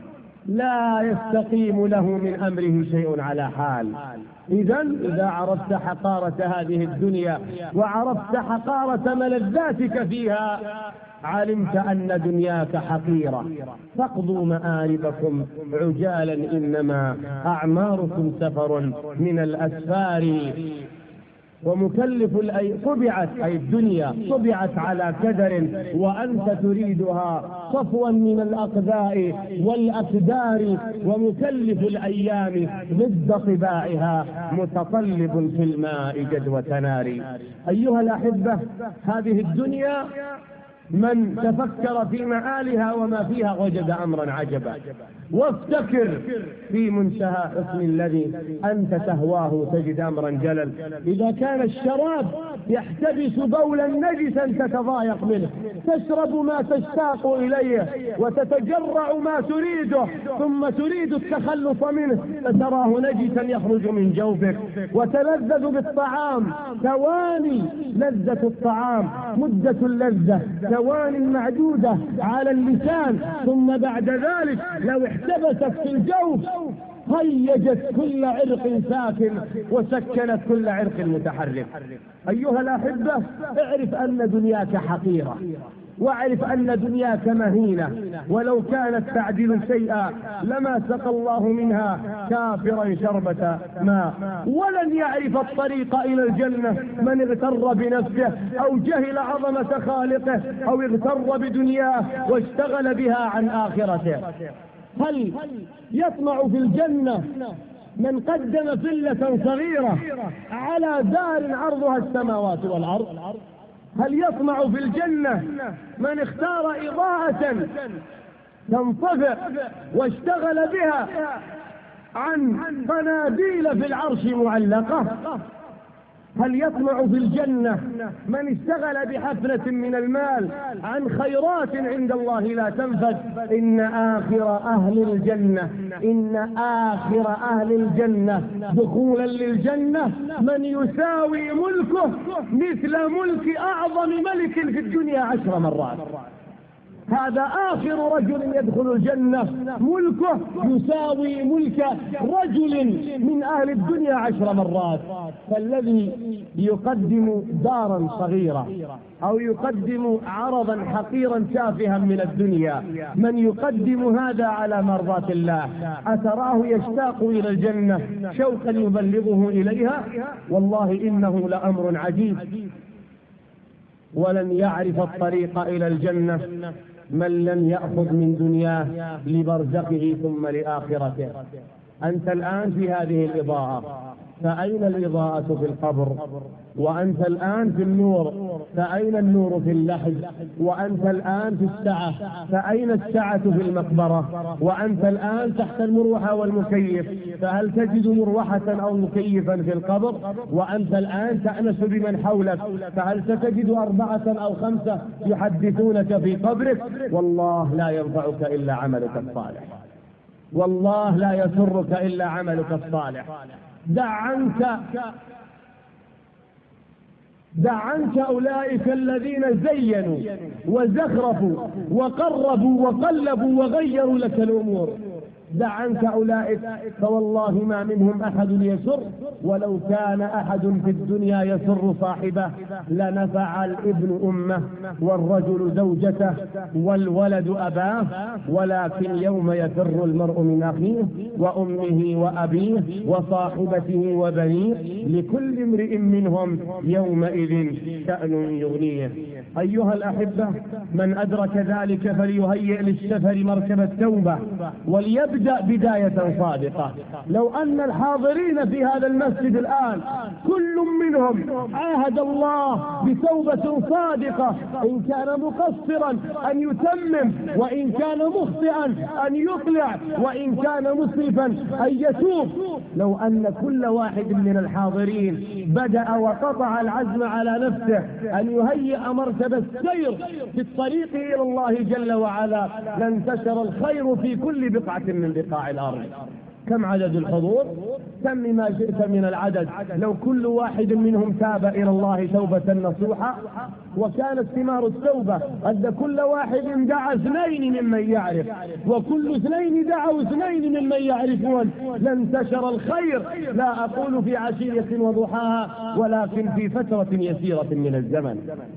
لا يستقيم له من أمره شيء على حال. إذا عرفت حقارة هذه الدنيا وعرفت حقارة ملذاتك فيها علمت أن دنياك حقيرة. فاقضوا مآربكم عجالا إنما أعماركم سفر من الأسفار. ومكلف طبعت أي الدنيا طبعت على كدر وأنت تريدها صفوا من الأقذاء والأكدار. ومكلف الأيام ضد طباعها متطلب في الماء جدوى نار. أيها الأحبة، هذه الدنيا من تفكر في معالها وما فيها وجد أمرا عجبا. وافتكر في منتهى حسن الذي أنت تهواه تجد أمرا جلل. إذا كان الشراب يحتبس بولا نجسا تتضايق منه، تشرب ما تشتاق إليه وتتجرع ما تريده ثم تريد التخلص منه فتراه نجسا يخرج من جوفك. وتلذذ بالطعام، ثواني لذة الطعام مدة اللذة، ثواني معدودة على اللسان، ثم بعد ذلك لو احتبست في الجوف هيجت كل عرق ساكن وسكنت كل عرق متحرك. أيها الأحبة، اعرف أن دنياك حقيرة، واعرف أن دنياك مهينة، ولو كانت تعدل شيئا لما سقى الله منها كافرا شربة ماء. ولن يعرف الطريق إلى الجنة من اغتر بنفسه أو جهل عظمة خالقه أو اغتر بدنياه واشتغل بها عن آخرته. هل يطمع في الجنة من قدم فلة صغيرة على دار عرضها السماوات والأرض؟ هل يطمع في الجنة من اختار إضاءة تنطفئ واشتغل بها عن قناديل في العرش معلقة؟ هل يطمع في الجنة من اشتغل بحفنة من المال عن خيرات عند الله لا تنفد؟ إن آخر أهل الجنة دخولا للجنة من يساوي ملكه مثل ملك أعظم ملك في الدنيا 10 مرات. هذا آخر رجل يدخل الجنة ملكه يساوي ملك رجل من أهل الدنيا 10 مرات. فالذي يقدم دارا صغيرة أو يقدم عرضا حقيرا تافها من الدنيا، من يقدم هذا على مرضاة الله أتراه يشتاق إلى الجنة شوقا يبلغه إليها؟ والله إنه لأمر عجيب. ولن يعرف الطريق إلى الجنة من لم يأخذ من دنياه لبرزخه ثم لآخرته. أنت الآن في هذه الإضاءة، فأين الإضاءة في القبر؟ وأنت الآن في النور، فأين النور في اللحد؟ وأنت الآن في السعة، فأين السعة في المقبرة؟ وأنت الآن تحت المروحة والمكيف، فهل تجد مروحة أو مكيفا في القبر؟ وأنت الآن تأنس بمن حولك، فهل ستجد 4 أو 5 يحدثونك في قبرك؟ والله لا ينفعك إلا عملك الصالح، والله لا يسرك إلا عملك الصالح. دع عنك أولئك الذين زينوا وزخرفوا وقربوا وقلبوا وغيروا لك الأمور. دع عنك أولئك، فوالله ما منهم أحد يسر، ولو كان أحد في الدنيا يسر صاحبه لنفع الابن أمه والرجل زوجته والولد أباه، ولكن يوم يفر المرء من أخيه وأمه وأبيه وصاحبته وبنيه لكل امرئ منهم يومئذ شأن يغنيه. أيها الأحبة، من أدرك ذلك فليهيئ للسفر مركب التوبة وليبدأ بداية صادقة. لو أن الحاضرين في هذا المسجد الآن كل منهم عاهد الله بتوبة صادقة، إن كان مقصرا أن يتمم، وإن كان مخطئا أن يطلع، وإن كان مسرفا أن يتوب. لو أن كل واحد من الحاضرين بدأ وقطع العزم على نفسه أن يهيئ مركب السير في الطريق إلى الله جل وعلا لانتشر الخير في كل بقعة من بقاع الأرض. كم عدد الحضور؟ سم ما شئت من العدد. لو كل واحد منهم تاب إلى الله توبة نصوحة، وكانت ثمار التوبة أن كل واحد دعا 2 ممن يعرف، وكل 2 دعوا 2 ممن يعرفون، لانتشر الخير. لا أقول في عشية وضحاها، ولكن في فترة يسيرة من الزمن.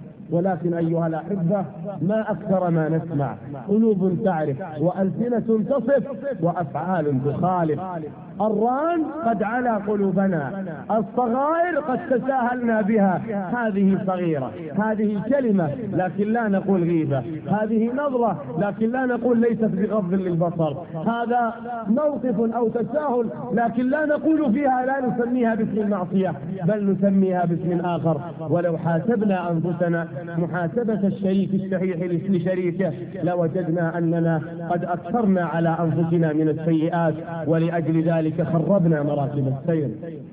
ولكن أيها الأحبة، ما أكثر ما نسمع، قلوب تعرف وألسنة تصف وأفعال تخالف. الران قد علا قلوبنا، الصغائر قد تساهلنا بها. هذه صغيرة، هذه كلمة لكن لا نقول غيبة، هذه نظرة لكن لا نقول ليست بغض للبصر، هذا موقف أو تساهل لكن لا نقول فيها، لا نسميها باسم المعصية بل نسميها باسم آخر. ولو حاسبنا أنفسنا محاسبة الشريك الصحيح لشريكه لوجدنا أننا قد أكثرنا على أنفسنا من السيئات، ولأجل ذلك خربنا مراتب السير.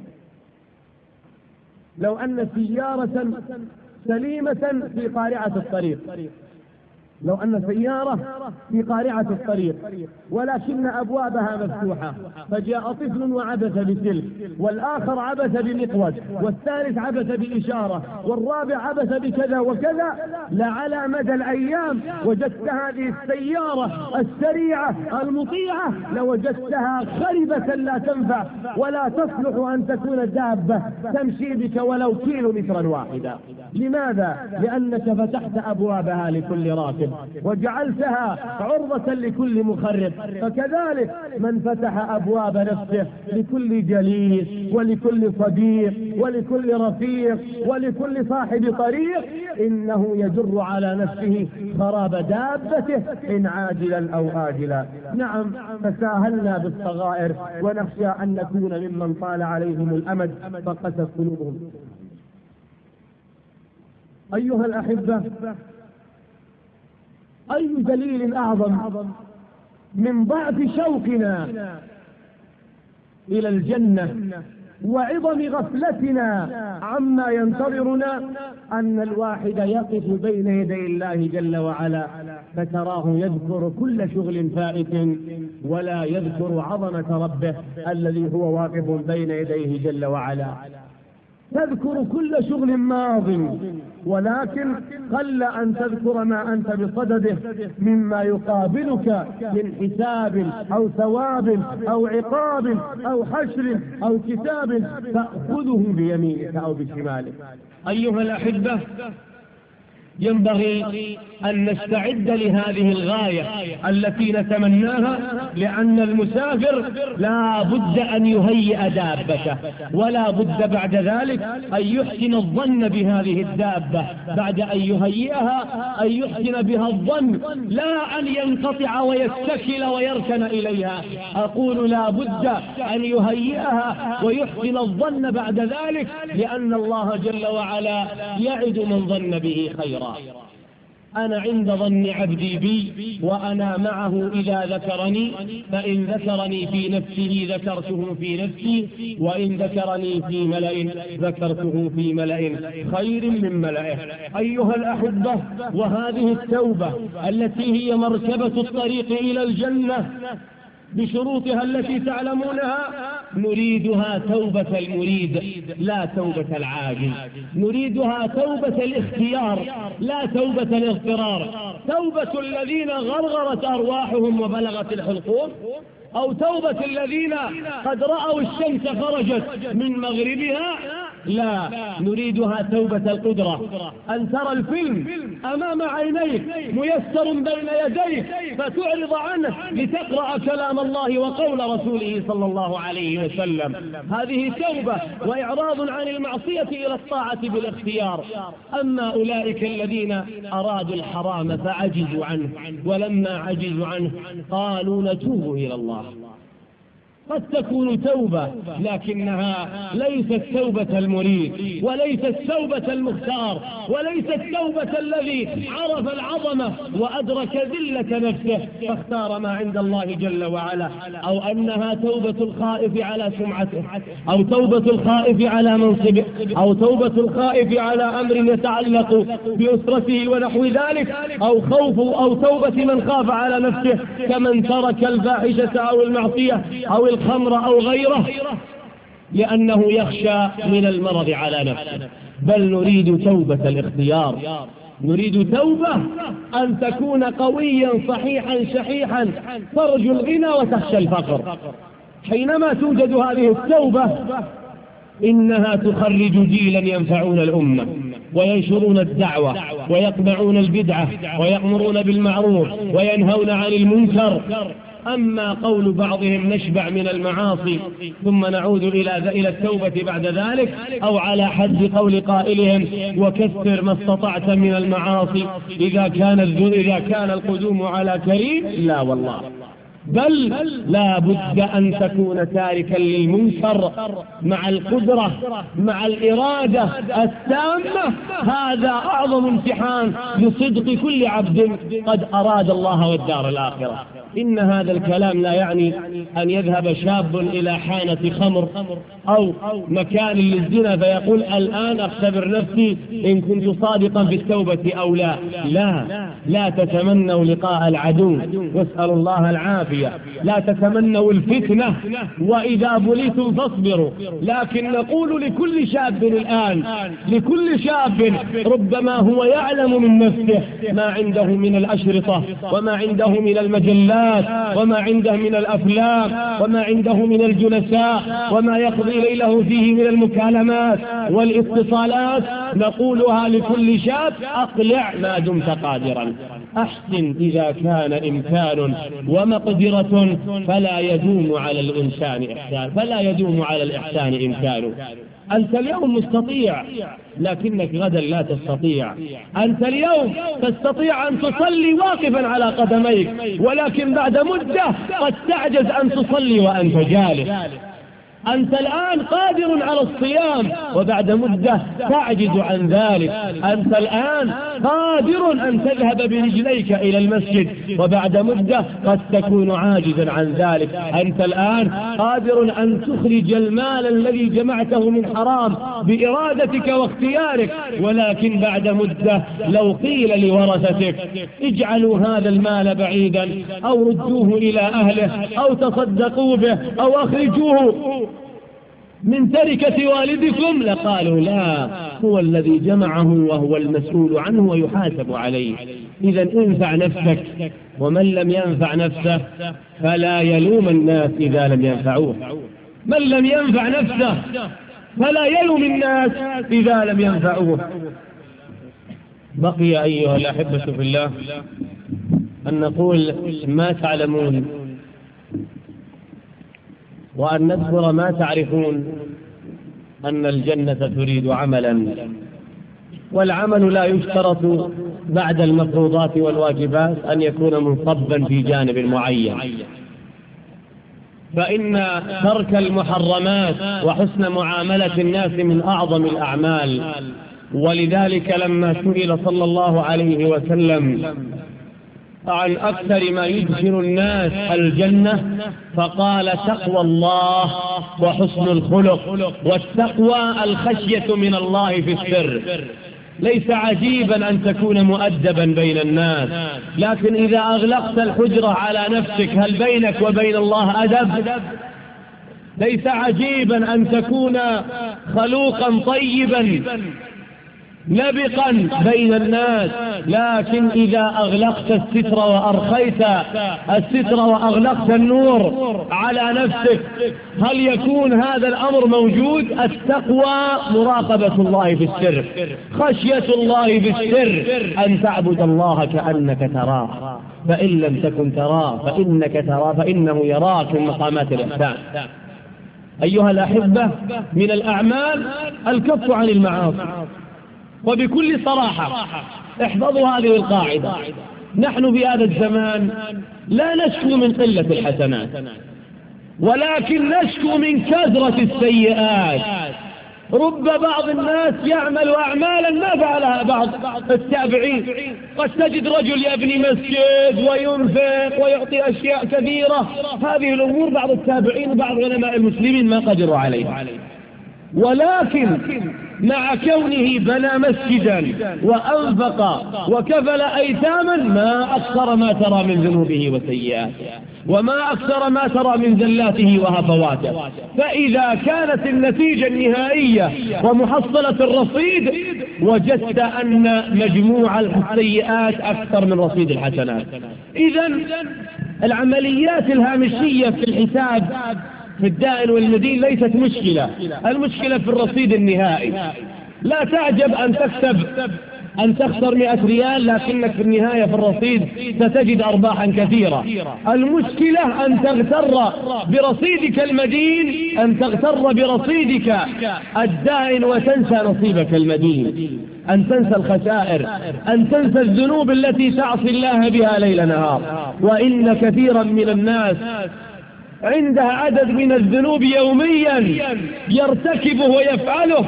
لو أن سيارة سليمة في قارعة الطريق، لو أن سيارة في قارعة الطريق ولكن أبوابها مفتوحة، فجاء طفل وعبث بسلك، والآخر عبث بمقود، والثالث عبث بإشارة، والرابع عبث بكذا وكذا، لعلى مدى الأيام وجدت هذه السيارة السريعة المطيعة لوجدتها خربة لا تنفع ولا تصلح أن تكون دابة تمشي بك ولو كيلومترا واحدا. لماذا؟ لأنك فتحت أبوابها لكل راكب وجعلتها عرضة لكل مخرب. فكذلك من فتح أبواب نفسه لكل جليس ولكل صديق ولكل رفيق ولكل صاحب طريق إنه يجر على نفسه خراب دابته إن عاجلا أو آجلا. نعم، تساهلنا بالصغائر ونخشى أن نكون ممن طال عليهم الأمد فقست قلوبهم. أيها الأحبة، أي دليل أعظم من ضعف شوقنا إلى الجنة وعظم غفلتنا عما ينتظرنا أن الواحد يقف بين يدي الله جل وعلا فتراه يذكر كل شغل فائت ولا يذكر عظمة ربه الذي هو واقف بين يديه جل وعلا. تذكر كل شغل ماض ولكن قل أن تذكر ما أنت بصدده مما يقابلك من حساب أو ثواب أو عقاب أو حشر أو كتاب تأخذه بيمينك أو بشمالك. أيها الأحبة، ينبغي أن نستعد لهذه الغاية التي نتمناها، لأن المسافر لا بد أن يهيئ دابته، ولا بد بعد ذلك أن يحسن الظن بهذه الدابة. بعد أن يهيئها أن يحسن بها الظن، لا أن ينقطع ويتكل ويركن إليها. أقول لا بد أن يهيئها ويحسن الظن بعد ذلك، لأن الله جل وعلا يعد من ظن به خيرا. أنا عند ظن عبدي بي وأنا معه إذا ذكرني، فإن ذكرني في نفسه ذكرته في نفسي، وإن ذكرني في ملأ ذكرته في ملأ خير من ملئه. أيها الأحبة، وهذه التوبة التي هي مركبة الطريق إلى الجنة بشروطها التي تعلمونها، نريدها توبة المريد لا توبة العاجز، نريدها توبة الاختيار لا توبة الاغترار، توبة الذين غرغرت أرواحهم وبلغت الحلقوم، أو توبة الذين قد رأوا الشمس خرجت من مغربها. لا، نريدها توبة القدرة، أن ترى الفيلم أمام عينيك ميسر بين يديك فتعرض عنه لتقرأ كلام الله وقول رسوله صلى الله عليه وسلم. هذه توبة وإعراض عن المعصية إلى الطاعة بالاختيار. أما أولئك الذين أرادوا الحرام فعجزوا عنه، ولما عجزوا عنه قالوا نتوب إلى الله. قد تكون توبة لكنها ليست توبة المريد، وليست توبة المختار، وليست توبة الذي عرف العظمة وأدرك ذلة نفسه فاختار ما عند الله جل وعلا. أو أنها توبة الخائف على سمعته، أو توبة الخائف على منصبه، أو توبة الخائف على أمر يتعلق بأسرته ونحو ذلك، أو خوف أو توبة من خاف على نفسه كمن ترك الفاحشة أو المعصية أو الخمر أو غيره لأنه يخشى من المرض على نفسه. بل نريد توبة الاختيار، نريد توبة أن تكون قويا صحيحا شحيحا ترجو الغنى وتخشى الفقر. حينما توجد هذه التوبة إنها تخرج جيلا ينفعون الأمة وينشرون الدعوة ويقمعون البدعة ويأمرون بالمعروف وينهون عن المنكر. أما قول بعضهم نشبع من المعاصي ثم نعود إلى التوبة بعد ذلك، أو على حد قول قائلهم وكثر ما استطعت من المعاصي إذا كان القدوم على كريم، لا والله، بل لا بد أن تكون تاركا للمنكر مع القدرة مع الإرادة التامة. هذا أعظم امتحان لصدق كل عبد قد أراد الله والدار الآخرة. إن هذا الكلام لا يعني أن يذهب شاب إلى حانة خمر أو مكان للزنا فيقول الآن أختبر نفسي إن كنت صادقا في التوبة أو لا. لا تتمنوا لقاء العدو واسأل الله العافية، لا تتمنوا الفتنة، وإذا بليتم فاصبروا. لكن نقول لكل شاب الآن، لكل شاب ربما هو يعلم من نفسه ما عنده من الأشرطة وما عنده من المجلات وما عنده من الأفلام وما عنده من الجلساء وما يقضي ليله فيه من المكالمات والاتصالات، نقولها لكل شاب: أقلع ما دمت قادرا، أحسن إذا كان إمكان ومقدرة، فلا يدوم على الإنسان إحسان، فلا يدوم على الإحسان إمكانه. أنت اليوم مستطيع لكنك غدا لا تستطيع. أنت اليوم تستطيع أن تصلي واقفا على قدميك، ولكن بعد مدة قد تعجز أن تصلي وأنت جالس. أنت الآن قادر على الصيام وبعد مدة تعجز عن ذلك. أنت الآن قادر أن تذهب برجليك إلى المسجد وبعد مدة قد تكون عاجزا عن ذلك. أنت الآن قادر أن تخرج المال الذي جمعته من حرام بإرادتك واختيارك، ولكن بعد مدة لو قيل لورثتك اجعلوا هذا المال بعيدا أو ردوه إلى أهله أو تصدقوا به أو أخرجوه من تركة والدكم، لقالوا لا، هو الذي جمعه وهو المسؤول عنه ويحاسب عليه. إذا انفع نفسك، ومن لم ينفع نفسه فلا يلوم الناس إذا لم ينفعوه. من لم ينفع نفسه فلا يلوم الناس إذا لم ينفعوه. بقي أيها الأحبة في الله أن نقول ما تعلمون وأن نذكر ما تعرفون، أن الجنة تريد عملا، والعمل لا يشترط بعد المفروضات والواجبات أن يكون منصبا في جانب معين، فإن ترك المحرمات وحسن معاملة الناس من أعظم الأعمال. ولذلك لما سئل صلى الله عليه وسلم عن أكثر ما يدخل الناس الجنة فقال: تقوى الله وحسن الخلق. والتقوى الخشية من الله في السر. ليس عجيبا أن تكون مؤدبا بين الناس، لكن إذا أغلقت الحجرة على نفسك هل بينك وبين الله أدب؟ ليس عجيبا أن تكون خلوقا طيبا لبقا بين الناس، لكن إذا أغلقت الستر وأرخيت الستر وأغلقت النور على نفسك هل يكون هذا الأمر موجود؟ التقوى مراقبة الله في السر، خشية الله في السر، أن تعبد الله كأنك تراه، فإن لم تكن تراه فإنك تراه فإنه يراك من مقامات الإحسان. أيها الأحبة، من الأعمال الكف عن المعاصي. وبكل صراحة احفظوا هذه القاعدة: نحن في هذا الزمان لا نشكو من قلة الحسنات، ولكن نشكو من كثرة السيئات. رب بعض الناس يعمل أعمالا ما فعلها بعض التابعين. قد تجد رجل يبني مسجد وينفق ويعطي أشياء كثيرة، هذه الأمور بعض التابعين وبعض علماء المسلمين ما قدروا عليها، ولكن مع كونه بنى مسجدا وأنفق وكفل أيتاما ما أكثر ما ترى من ذنوبه وسيئاته، وما أكثر ما ترى من زلاته وهفواته. فإذا كانت النتيجة النهائية ومحصلة الرصيد وجدت أن مجموع السيئات أكثر من رصيد الحسنات. إذن العمليات الهامشية في الحساب في الدائن والمدين ليست مشكلة، المشكلة في الرصيد النهائي. لا تعجب أن تخسر 100 ريال لكنك في النهاية في الرصيد ستجد أرباحا كثيرة. المشكلة أن تغتر برصيدك المدين، أن تغتر برصيدك الدائن وتنسى نصيبك المدين. أن تنسى الخسائر، أن تنسى الذنوب التي تعصي الله بها ليل نهار. وإن كثيرا من الناس عنده عدد من الذنوب يوميا يرتكبه ويفعله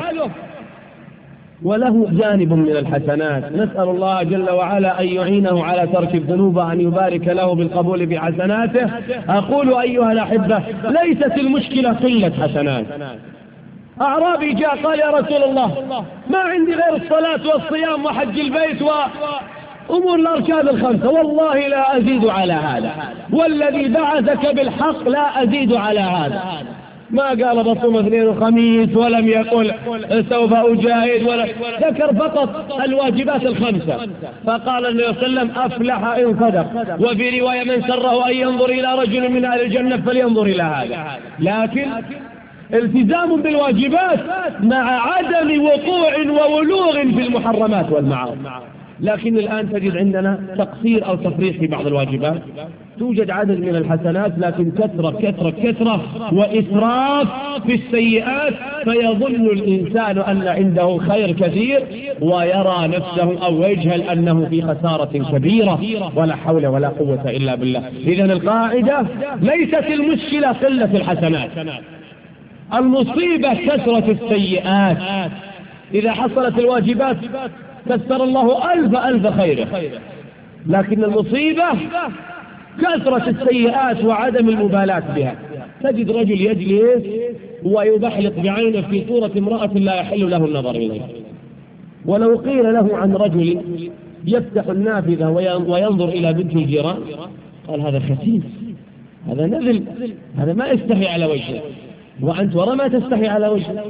وله جانب من الحسنات. نسأل الله جل وعلا أن يعينه على ترك الذنوب وأن يبارك له بالقبول بحسناته. أقول أيها الأحبة، ليست المشكلة قلة حسنات. أعرابي جاء قال يا رسول الله ما عندي غير الصلاة والصيام وحج البيت وأمور الأركان الخمسة، والله لا أزيد على هذا، والذي بعثك بالحق لا أزيد على هذا. ما قال بصوم اثنين وخميس، ولم يقل سوف أجاهد، ولا ذكر فقط الواجبات الخمسة. فقال النبي صلى الله عليه وسلم أفلح إن صدق. وفي رواية من سره أن ينظر إلى رجل من أهل الجنة فلينظر إلى هذا. لكن التزام بالواجبات مع عدم وقوع وولوغ في المحرمات والمعاصي. لكن الآن تجد عندنا تقصير أو تفريط في بعض الواجبات، توجد عدد من الحسنات لكن كثرة وإسراف في السيئات، فيظن الإنسان أن عنده خير كثير ويرى نفسه أو يجهل أنه في خسارة كبيرة، ولا حول ولا قوة إلا بالله. إذن القاعدة ليست المشكلة قلة الحسنات، المصيبة كثرة السيئات. إذا حصلت الواجبات كثر الله ألف خيره، لكن المصيبة كثرة السيئات وعدم المبالاة بها. تجد رجل يجلس ويبحلق بعينه في صورة امرأة لا يحل له النظر إليها، ولو قيل له عن رجل يفتح النافذة وينظر إلى بنت الجيران قال هذا خسيس، هذا نذل، هذا ما يستحي على وجهه، وأنت ورا ما تستحي على وجهه.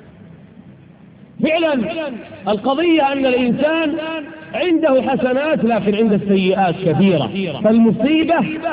فعلا القضية أن الإنسان عنده حسنات لكن عنده السيئات كثيرة. فالمصيبة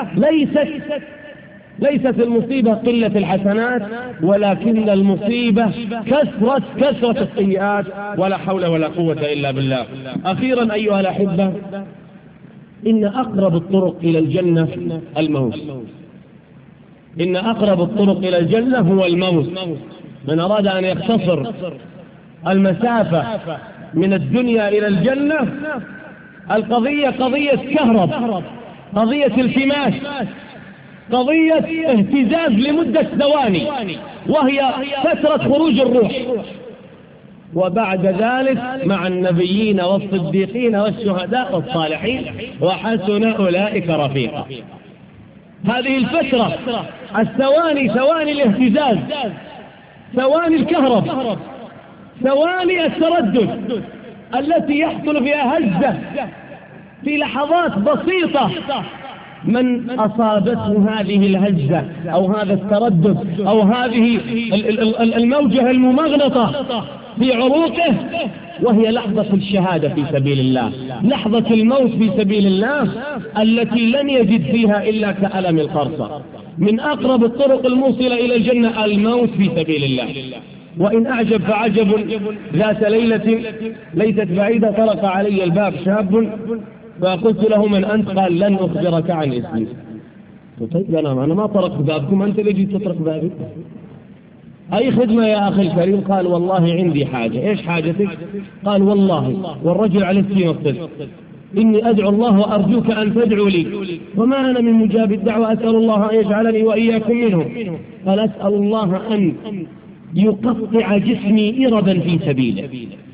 ليست المصيبة قلة الحسنات، ولكن المصيبة كثرة السيئات، ولا حول ولا قوة إلا بالله. أخيرا أيها الأحبة، إن أقرب الطرق إلى الجنة الموت. إن أقرب الطرق إلى الجنة هو الموت. من أراد أن يختصر المسافة من الدنيا إلى الجنة، القضية قضية كهرب، قضية التماس، قضية اهتزاز لمدة ثواني، وهي فترة خروج الروح، وبعد ذلك مع النبيين والصديقين والشهداء والصالحين وحسن أولئك رفيقا. هذه الفترة، الثواني، ثواني الاهتزاز، ثواني الكهرب، ثواني التردد التي يحصل فيها هزة في لحظات بسيطة. من أصابته هذه الهزة أو هذا التردد أو هذه الموجة الممغنطة في عروقه، وهي لحظة الشهادة في سبيل الله، لحظة الموت في سبيل الله، التي لن يجد فيها إلا كألم القرصة. من أقرب الطرق الموصلة إلى الجنة الموت في سبيل الله. وإن أعجب فعجب، ذات ليلة ليست بعيدة طرق علي الباب شاب فقلت له من أنت؟ قال لن أخبرك عن اسمي. طيب أنا ما طرقت بابكم، أنت ليش تطرق بابي؟ أي خدمة يا أخي الكريم؟ قال والله عندي حاجة. إيش حاجتك؟ قال والله، والرجل على السين الصدق، إني أدعو الله وأرجوك أن تدعو لي، وما أنا من مجاب الدعوة، أسأل الله أن يجعلني وإياكم منهم. قال أسأل الله أن يقطع جسمي إربا في سبيله.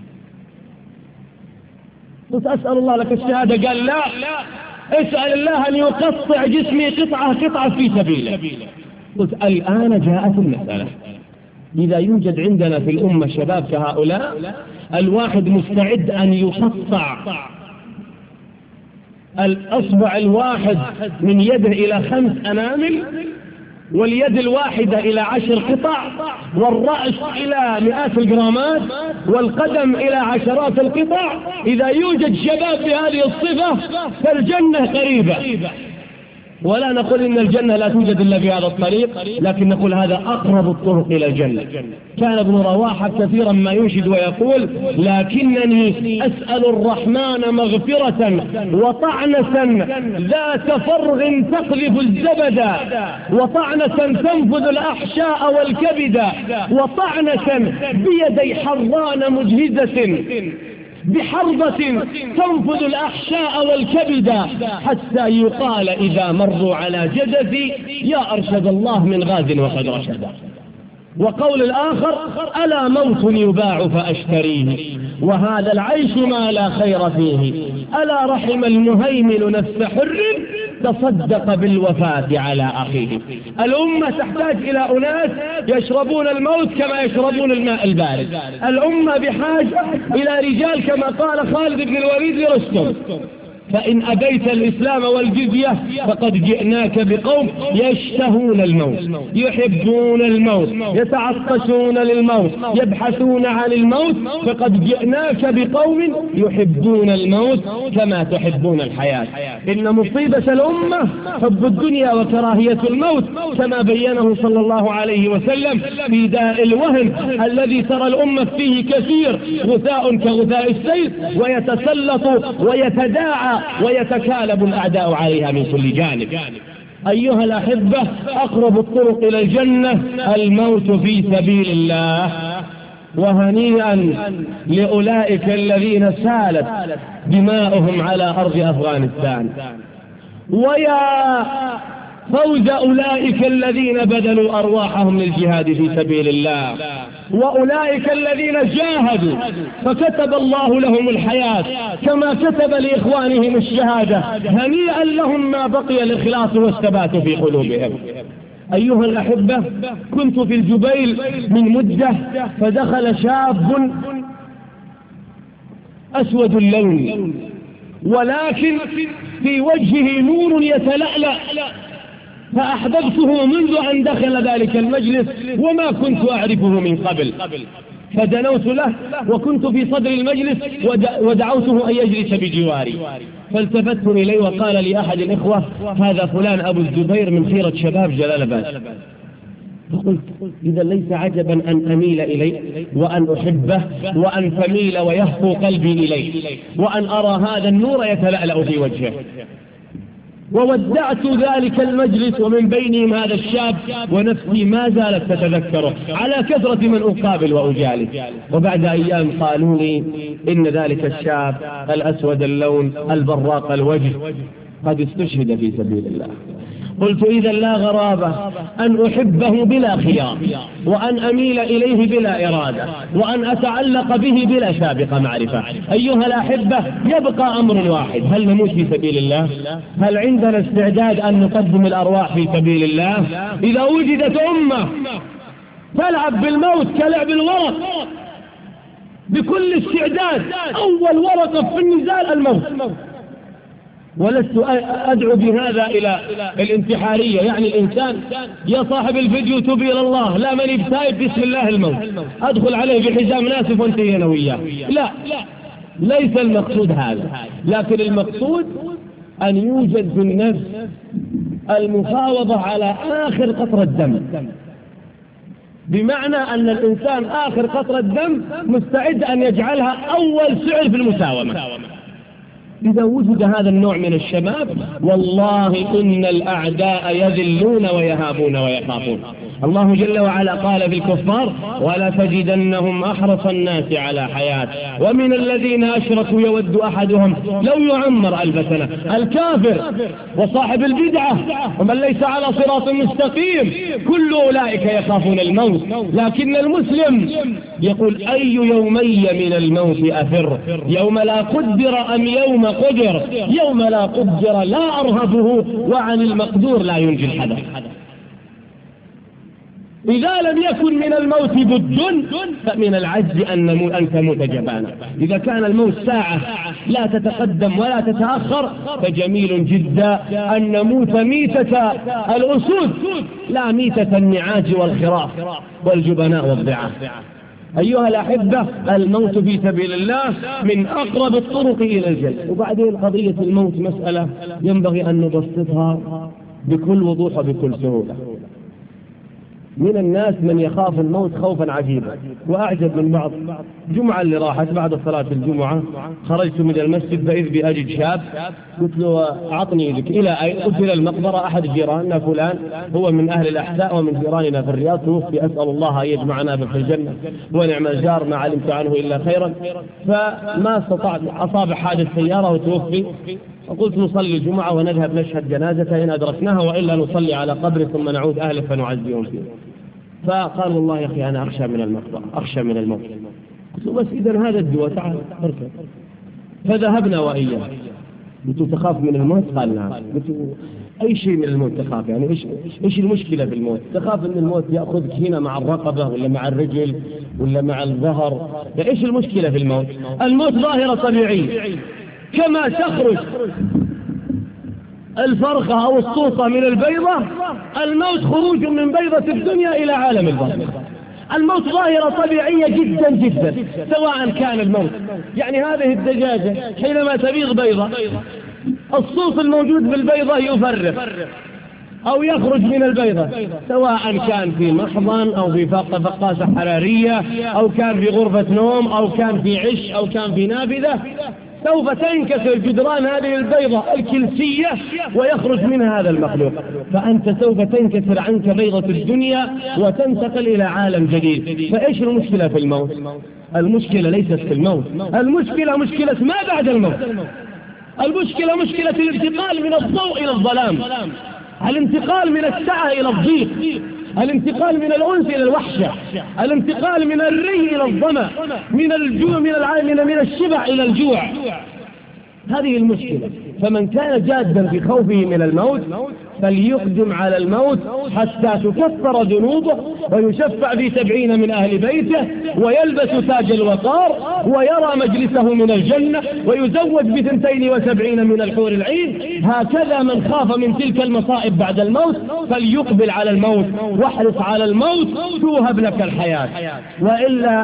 قلت أسأل الله لك الشهادة؟ قال لا، اسأل الله أن يقطع جسمي قطعة في سبيله. قلت الآن جاءت المسألة. إذا يوجد عندنا في الأمة شباب كهؤلاء، الواحد مستعد أن يقطع الأصبع الواحد من يده إلى 5 أنامل، واليد الواحدة إلى 10 قطع، والرأس إلى مئات الجرامات، والقدم إلى عشرات القطع. إذا يوجد شباب بهذه الصفة فالجنة قريبة. ولا نقول إن الجنة لا توجد إلا بهذا الطريق، لكن نقول هذا أقرب الطرق إلى الجنة. كان ابن رواحة كثيرا ما ينشد ويقول لكنني أسأل الرحمن مغفرة وطعنة ذات فرغ تقذف الزبد، وطعنة تنفذ الأحشاء والكبد، وطعنة بيدي حران مجهزة بحربة تنفذ الأحشاء والكبد حتى يقال إذا مروا على جدثي يا أرشد الله من غاز وقد رشد. وقول الآخر ألا موت يباع فأشتريه وهذا العيش ما لا خير فيه ألا رحم المهيمن نفس حر تصدق بالوفاة على أخيه. الأمة تحتاج إلى أناس يشربون الموت كما يشربون الماء البارد. الأمة بحاجة إلى رجال كما قال خالد بن الوليد لرستم فإن أبيت الإسلام والجزية فقد جئناك بقوم يشتهون الموت يحبون الموت يتعطشون للموت يبحثون عن الموت فقد جئناك بقوم يحبون الموت كما تحبون الحياة. إن مصيبة الأمة حب الدنيا وكراهية الموت كما بينه صلى الله عليه وسلم في داء الوهن الذي ترى الأمة فيه كثير غثاء كغثاء السيل ويتسلط ويتداعى ويتكالب الأعداء عليها من كل جانب. أيها الأحبة أقرب الطرق إلى الجنة الموت في سبيل الله. وهنيئا لأولئك الذين سالت دماؤهم على أرض أفغانستان ويا فوز أولئك الذين بذلوا أرواحهم للجهاد في سبيل الله وأولئك الذين جاهدوا فكتب الله لهم الحياة كما كتب لإخوانهم الشهادة. هنيئا لهم ما بقي الإخلاص والثبات في قلوبهم. أيها الأحبة كنت في الجبيل من مدة فدخل شاب أسود اللون ولكن في وجهه نور يتلألأ فأحببته منذ أن دخل ذلك المجلس وما كنت أعرفه من قبل فدنوت له وكنت في صدر المجلس ودعوته أن يجلس بجواري فالتفت إليه وقال لي أحد الإخوة هذا فلان أبو الزبير من خيرة شباب جلال آباد. فقلت إذا ليس عجبا أن أميل إليه وأن أحبه وأن تميل ويهفو قلبي إليه وأن أرى هذا النور يتلألأ في وجهه. وودعت ذلك المجلس ومن بينهم هذا الشاب ونفسي ما زالت تتذكره على كثرة من أقابل وأجالس. وبعد أيام قالوا لي إن ذلك الشاب الأسود اللون البراق الوجه قد استشهد في سبيل الله. قلت إذا لا غرابة أن أحبه بلا خيار وأن أميل إليه بلا إرادة وأن أتعلق به بلا سابق معرفة. أيها الأحبة يبقى أمر واحد هل نموت في سبيل الله؟ هل عندنا استعداد أن نقدم الأرواح في سبيل الله؟ إذا وجدت أمة تلعب بالموت كلعب الورق بكل استعداد أول ورقة في النزال الموت ولست أدعو بهذا إلى الانتحارية يعني الإنسان يا صاحب الفيديو توب إلى الله لا من يبتايب بسم الله الموت أدخل عليه بحزام ناسف وانتهينا وياه. لا ليس المقصود هذا لكن المقصود أن يوجد في النفس المفاوضة على آخر قطرة دم بمعنى أن الإنسان آخر قطرة دم مستعد أن يجعلها أول سعر في المساومة. إذا وجد هذا النوع من الشباب والله إن الأعداء يذلون ويهابون ويخافون. الله جل وعلا قال في الكفار ولا تجدنهم أحرص الناس على حياة ومن الذين أشركوا يود أحدهم لو يعمر 1000 سنة. الكافر وصاحب البدعة ومن ليس على صراط مستقيم كل أولئك يخافون الموت لكن المسلم يقول أي يومي من الموت أفر يوم لا قدر أم يوم قدر يوم لا قدر لا أرهبه وعن المقدور لا ينجي الحدث. إذا لم يكن من الموت بد فمن العجز أن تموت جبانا. إذا كان الموت ساعة لا تتقدم ولا تتأخر فجميل جدا أن نموت ميتة الأسود لا ميتة النعاج والخراف والجبناء والضعاف. أيها الأحبة الموت في سبيل الله من أقرب الطرق إلى الجنة. وبعدين قضية الموت مسألة ينبغي أن نبسطها بكل وضوح وبكل سهولة. من الناس من يخاف الموت خوفا عجيبا. وأعجب من بعض جمعة اللي راحت بعد صلاة الجمعة خرجت من المسجد فإذ بأجد شاب، قلت له أعطني يدك. إلى أين؟ قلت إلى المقبرة، أحد جيراننا فلان هو من أهل الأحساء ومن جيراننا في الرياض توفي، أسأل الله أن يجمعنا في الجنة ونعم الجار ما علمت عنه إلا خيرا، فما استطعت، أصاب حادث سيارة وتوفي، فقلت نصلي الجمعة ونذهب نشهد جنازته إن أدركناها، وإلا نصلي على قبره ثم نعود أهله فنعزيهم فيه. فقال والله يا أخي أنا أخشى من المقبرة، أخشى من الموت. قلت له بس إذا هذا الدواء تعال اركب. فذهبنا وإياه. قلت تخاف من الموت؟ قال نعم. قلت أي شيء من الموت تخاف؟ يعني إيش المشكلة في الموت؟ تخاف أن الموت يأخذك هنا مع الرقبة ولا مع الرجل ولا مع الظهر؟ يعني إيش المشكلة في الموت؟ الموت ظاهرة طبيعية، كما تخرج الفرخة أو الصوصة من البيضة، الموت خروج من بيضة الدنيا إلى عالم البرزخ. الموت ظاهرة طبيعية جدا جدا، سواء كان الموت يعني هذه الدجاجة حينما تبيض بيضة، الصوص الموجود في البيضة يفرغ أو يخرج من البيضة، سواء كان في محضن أو في فقاسة حرارية أو كان في غرفة نوم أو كان في عش أو كان في نافذة، سوف تنكسر جدران هذه البيضة الكلسية ويخرج منها هذا المخلوق، فأنت سوف تنكسر عنك بيضة الدنيا وتنتقل إلى عالم جديد. فإيش المشكلة في الموت؟ المشكلة ليست في الموت، المشكلة مشكلة ما بعد الموت، المشكلة مشكلة الانتقال من الضوء إلى الظلام، الانتقال من السعة إلى الضيق، الانتقال من الأنس إلى الوحشة، الانتقال من الري إلى الظمأ، من الجوع من الشبع إلى الجوع. هذه المشكلة. فمن كان جادا في خوفه من الموت فليقدم على الموت حتى تكفر ذنوبه ويشفع في 70 من أهل بيته ويلبس تاج الوقار ويرى مجلسه من الجنة ويزوج ب72 من الحور العين. هكذا من خاف من تلك المصائب بعد الموت فليقبل على الموت واحرص على الموت توهب لك الحياة. وإلا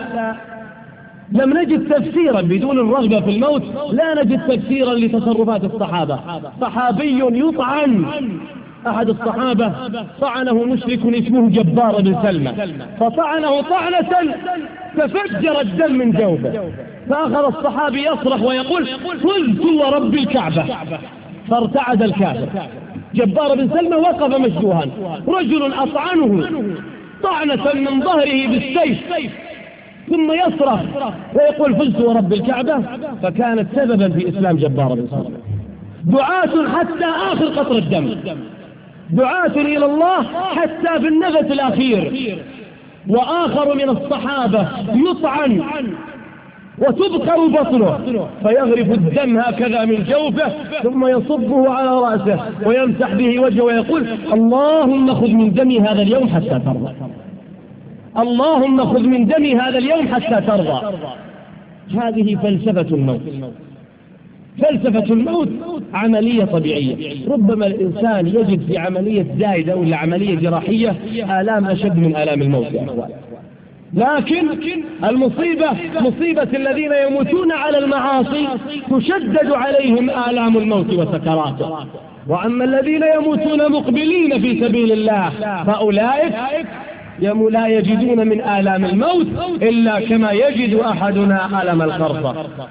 لم نجد تفسيرا بدون الرغبة في الموت، لا نجد تفسيرا لتصرفات الصحابة. صحابي يطعن، أحد الصحابة طعنه مشرك اسمه جبار بن سلمة، فطعنه طعنة ففجر الدم من جوفه، فأخذ الصحابي يصرخ ويقول قلت ورب الكعبة، فارتعد الكافر. جبار بن سلمة وقف مشجوعا، رجل أطعنه طعنة من ظهره بالسيف ثم يصرخ ويقول فزت ورب الكعبة، فكانت سببا في إسلام جبار بن سلمة. دعاة حتى آخر قطر الدم، دعاة إلى الله حتى في النفس الأخير. وآخر من الصحابة يطعن وتبقر بطنه فيغرف الدم هكذا من جوفه ثم يصبه على رأسه ويمسح به وجهه ويقول اللهم خذ من دمي هذا اليوم حتى ترضى، اللهم خذ من دمي هذا اليوم حتى ترضى. هذه فلسفة الموت. فلسفة الموت عملية طبيعية. ربما الإنسان يجد في عملية زايدة ولا عملية جراحية آلام أشد من آلام الموت يا أخوان. لكن المصيبة مصيبة الذين يموتون على المعاصي تشدد عليهم آلام الموت وسكراته. وأما الذين يموتون مقبلين في سبيل الله فأولئك لا يجدون من آلام الموت إلا كما يجد أحدنا ألم القرصة.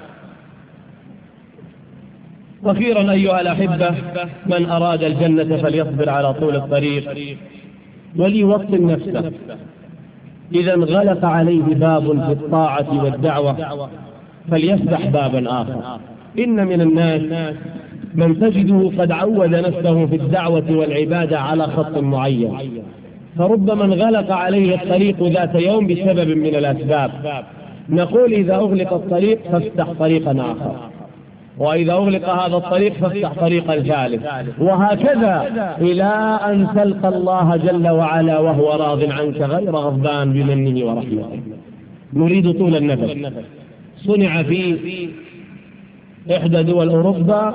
وأخيرا أيها الأحبة، من أراد الجنة فليصبر على طول الطريق وليوطن نفسه. إذا انغلق عليه باب في الطاعة والدعوة فليفتح بابا آخر. إن من الناس من تجده قد عود نفسه في الدعوة والعبادة على خط معين، فربما انغلق عليه الطريق ذات يوم بسبب من الأسباب. نقول إذا أغلق الطريق فافتح طريقا آخر، وإذا أغلق هذا الطريق فافتح طريقا ثالث، وهكذا إلى أن تلقى الله جل وعلا وهو راض عنك غير غضبان بمنه ورحمته. نريد طول النفس. صنع في إحدى دول أوروبا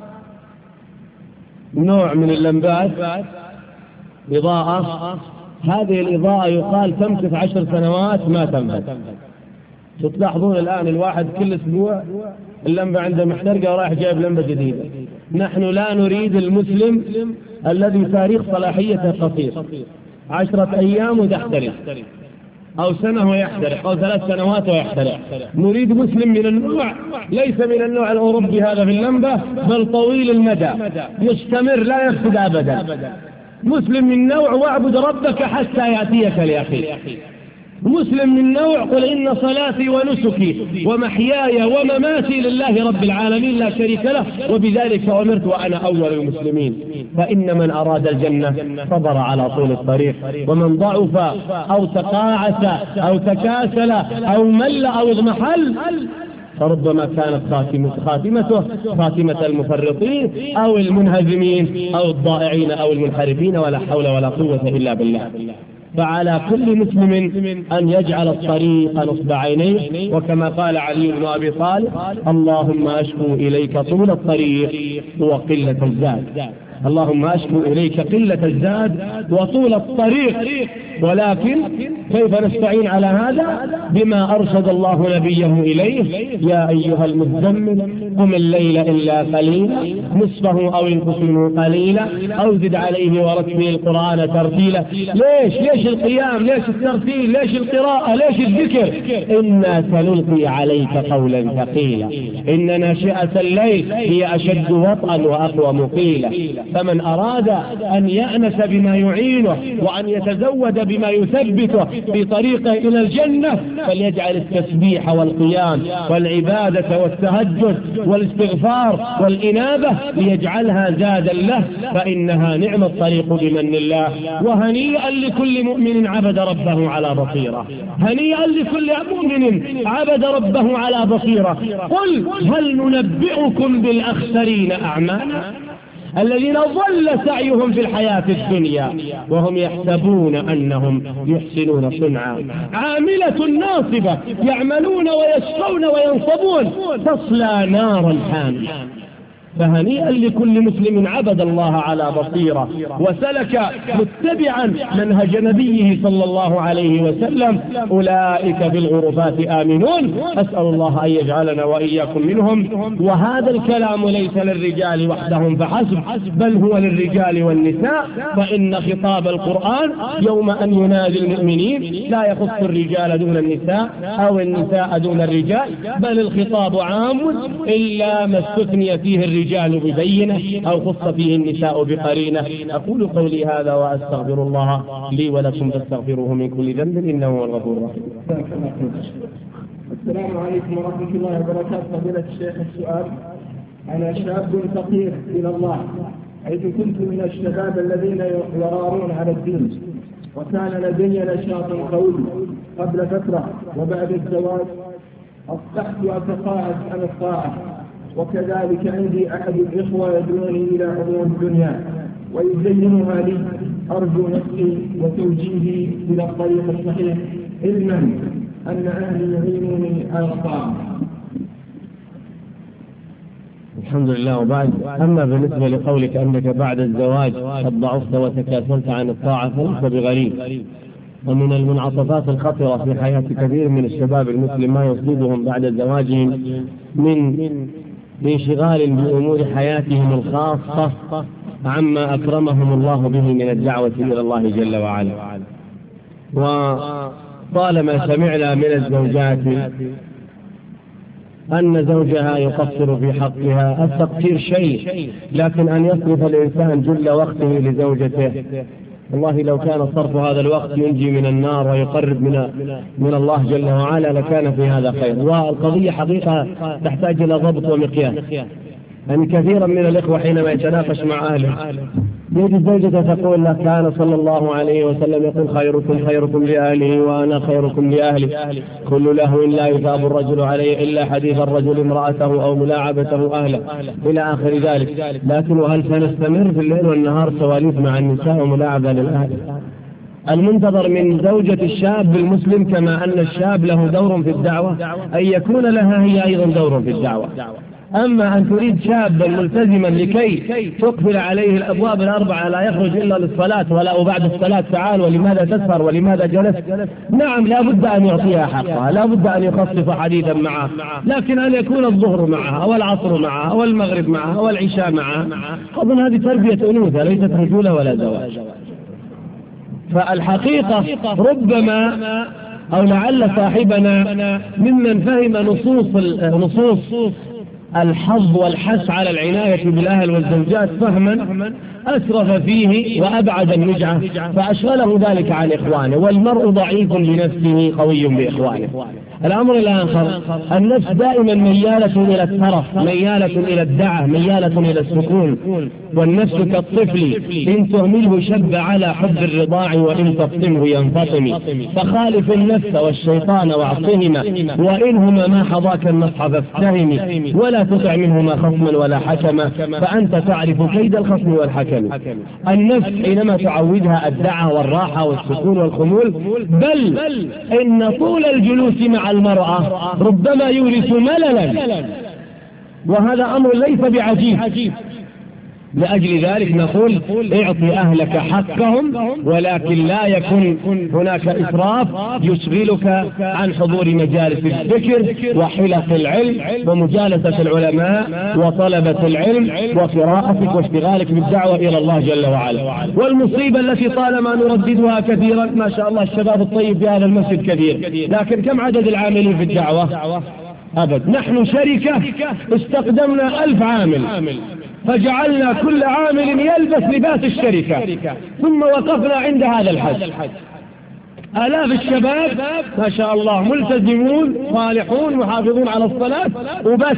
نوع من اللمبات إضاءة، هذه الإضاءة يقال تمكث 10 سنوات ما تنفذ. تلاحظون الآن الواحد كل أسبوع اللمبة عنده محترقة ورايح جايب لمبة جديدة. نحن لا نريد المسلم الذي تاريخ صلاحيته قصير، 10 أيام وتحترق، أو سنة ويحترق، أو 3 سنوات ويحترق. نريد مسلم من النوع ليس من النوع الأوروبي هذا في اللمبة، بل طويل المدى يستمر لا يفسد أبدا. مسلم من نوع واعبد ربك حتى يأتيك اليقين. مسلم من نوع قل إن صلاتي ونسكي ومحياي ومماتي لله رب العالمين لا شريك له وبذلك أمرت وأنا أول المسلمين. فإن من أراد الجنة صبر على طول الطريق، ومن ضعف أو تقاعس أو تكاسل أو مل أو اضمحل فربما كانت خاتمته خاتمة المفرطين أو المنهزمين أو الضائعين أو المنحرفين، ولا حول ولا قوة إلا بالله. فعلى كل مسلم أن يجعل الطريق نصب عينيه، وكما قال علي بن أبي طالب: اللهم أشكو إليك طول الطريق وقلة الزاد. اللهم أشكو إليك قلة الزاد وطول الطريق. ولكن كيف نستعين على هذا؟ بما أرشد الله نبيه إليه: يا أيها المزمل قم الليل إلا قليلا نصفه أو انقص منه قليلا أو زد عليه ورتل القرآن ترتيلا. ليش القيام؟ ليش الترتيل؟ ليش القراءة؟ ليش الذكر؟ إنا سنلقي عليك قولا ثقيلا إن ناشئة الليل هي أشد وطئا وأقوى قيلا. فمن أراد أن يأنس بما يعينه وأن يتزود بما يثبته في طريقه إلى الجنة فليجعل التسبيح والقيام والعبادة والتهجد والاستغفار والإنابة ليجعلها زادا له، فإنها نعم الطريق بمن الله. وهنيئا لكل مؤمن عبد ربه على بصيرة. هنيئا لكل مؤمن عبد ربه على بصيرة. قل هل ننبئكم بالأخسرين أعمالا الذين ضل سعيهم في الحياة الدنيا وهم يحسبون أنهم يحسنون صنعا عاملة ناصبة يعملون ويشقون وينصبون تصلى نارا حامية. فهنيئا لكل مسلم عبد الله على بصيرة وسلك متبعا منهج نبيه صلى الله عليه وسلم، أولئك في الغرفات آمنون. أسأل الله أن يجعلنا وإياكم منهم. وهذا الكلام ليس للرجال وحدهم فحسب، بل هو للرجال والنساء، فإن خطاب القرآن يوم أن ينادي المؤمنين لا يخص الرجال دون النساء أو النساء دون الرجال، بل الخطاب عام إلا ما استثني فيه الرجال ببينة أو خص فيه النساء بقرينة. أقول قولي هذا وأستغفر الله لي ولكم فاستغفروه من كل ذنب إنه هو الغفور الرحيم. السلام عليكم ورحمة الله وبركاته. فضيلة الشيخ، السؤال: أنا شاب فقير إلى الله، حيث كنت من الشباب الذين يرارون على الدين، وكان لدي نشاط قوي قبل فترة، وبعد الزواج أصبحت أتقاعد عن الطاعة، وكذلك عندي أحد الإخوة يدعوني إلى عموم الدنيا ويزينها لي. أرجو نفسي وتوجيهي إلى الطريق الصحيح، علما أن أهلي يعينوني على الطاعة. الحمد لله. وبعد، أما بالنسبة لقولك أنك بعد الزواج قد ضعفت وتكاسلت عن الطاعة فليس بغريب، ومن المنعطفات الخطرة في حياة كثير من الشباب المسلم ما يصيبهم بعد زواجهم من انشغال بأمور حياتهم الخاصة عما أكرمهم الله به من الدعوة إلى الله جل وعلا. وطالما سمعنا من الزوجات أن زوجها يقصر في حقها، التقصير شيء، لكن أن يصرف الإنسان جل وقته لزوجته، والله لو كان صرف هذا الوقت ينجي من النار ويقرب من الله جل وعلا لكان في هذا خير. والقضية حقيقة تحتاج إلى ضبط ومقياس. يعني كثيرا من الإخوة حينما يتناقش مع أهله يجد زوجته تقول له: كان صلى الله عليه وسلم يقول خيركم لأهله وأنا خيركم لأهلي، كل لهو لا يثاب الرجل عليه إلا حديث الرجل امرأته أو ملاعبته أهله، إلى آخر ذلك. لكن وهل سنستمر في الليل والنهار سواليف مع النساء وملاعبة للأهل؟ المنتظر من زوجة الشاب المسلم كما أن الشاب له دور في الدعوة أن يكون لها هي أيضا دور في الدعوة. أما أن تريد شابا ملتزما لكي تقفل عليه الأبواب الأربعة لا يخرج إلا للصلاة وبعد الصلاة تعال ولماذا تسهر ولماذا جلست، نعم لا بد أن يعطيها حقها، لا بد أن يخصص حديثا معها، لكن أن يكون الظهر معها والعصر معها والمغرب معها والعشاء معها، أظن هذه تربية أنوثة ليست رجولة ولا زواج. فالحقيقة ربما أو لعل صاحبنا ممن فهم نصوص الحظ والحث على العناية بالأهل والزوجات فهما أسرف فيه وأبعد النجعة فأشغله ذلك عن إخوانه، والمرء ضعيف بنفسه قوي بإخوانه. الأمر الآخر، النفس دائما ميالة إلى الترف، ميالة إلى الدعة، ميالة إلى السكون، والنفس كالطفل إن تهمله شب على حب الرضاع وإن تفطمه ينفطم، فخالف النفس والشيطان واعصهما وإنهما ما حظاك النصح فافتهم، ولا تطع منهما خصما ولا حكما فأنت تعرف كيد الخصم والحكم. النفس حينما تعودها الدعة والراحة والسكون والخمول، بل إن طول الجلوس مع المرأة ربما يورث مللا، وهذا أمر ليس بعجيب. لأجل ذلك نقول اعطي أهلك حقهم، ولكن لا يكن هناك إسراف يشغلك عن حضور مجالس الذكر وحلق العلم ومجالسة العلماء وطلبة العلم وقراءتك واشتغالك بالدعوة إلى الله جل وعلا. والمصيبة التي طالما نرددها كثيرا، ما شاء الله الشباب الطيب في هذا المسجد كثير، لكن كم عدد العاملين في الدعوة؟ أبد. نحن شركة استقدمنا 1000 عامل، فجعلنا كل عامل يلبس لباس الشركة، ثم وقفنا عند هذا الحد. آلاف الشباب ما شاء الله ملتزمون صالحون محافظون على الصلاة وبس،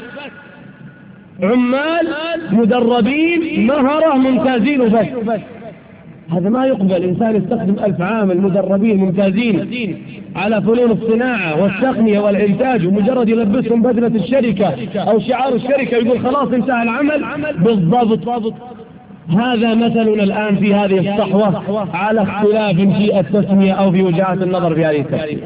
عمال مدربين مهرة ممتازين وبس. هذا ما يقبل. إنسان يستخدم 1000 عامل مدربين ممتازين على فنون الصناعة والتقنية والإنتاج، ومجرد يلبسهم بدلة الشركة أو شعار الشركة يقول خلاص انتهى العمل. بالضبط هذا مثلنا الآن في هذه الصحوة، على اختلاف في التسمية أو في وجهات النظر في هذه التسمية.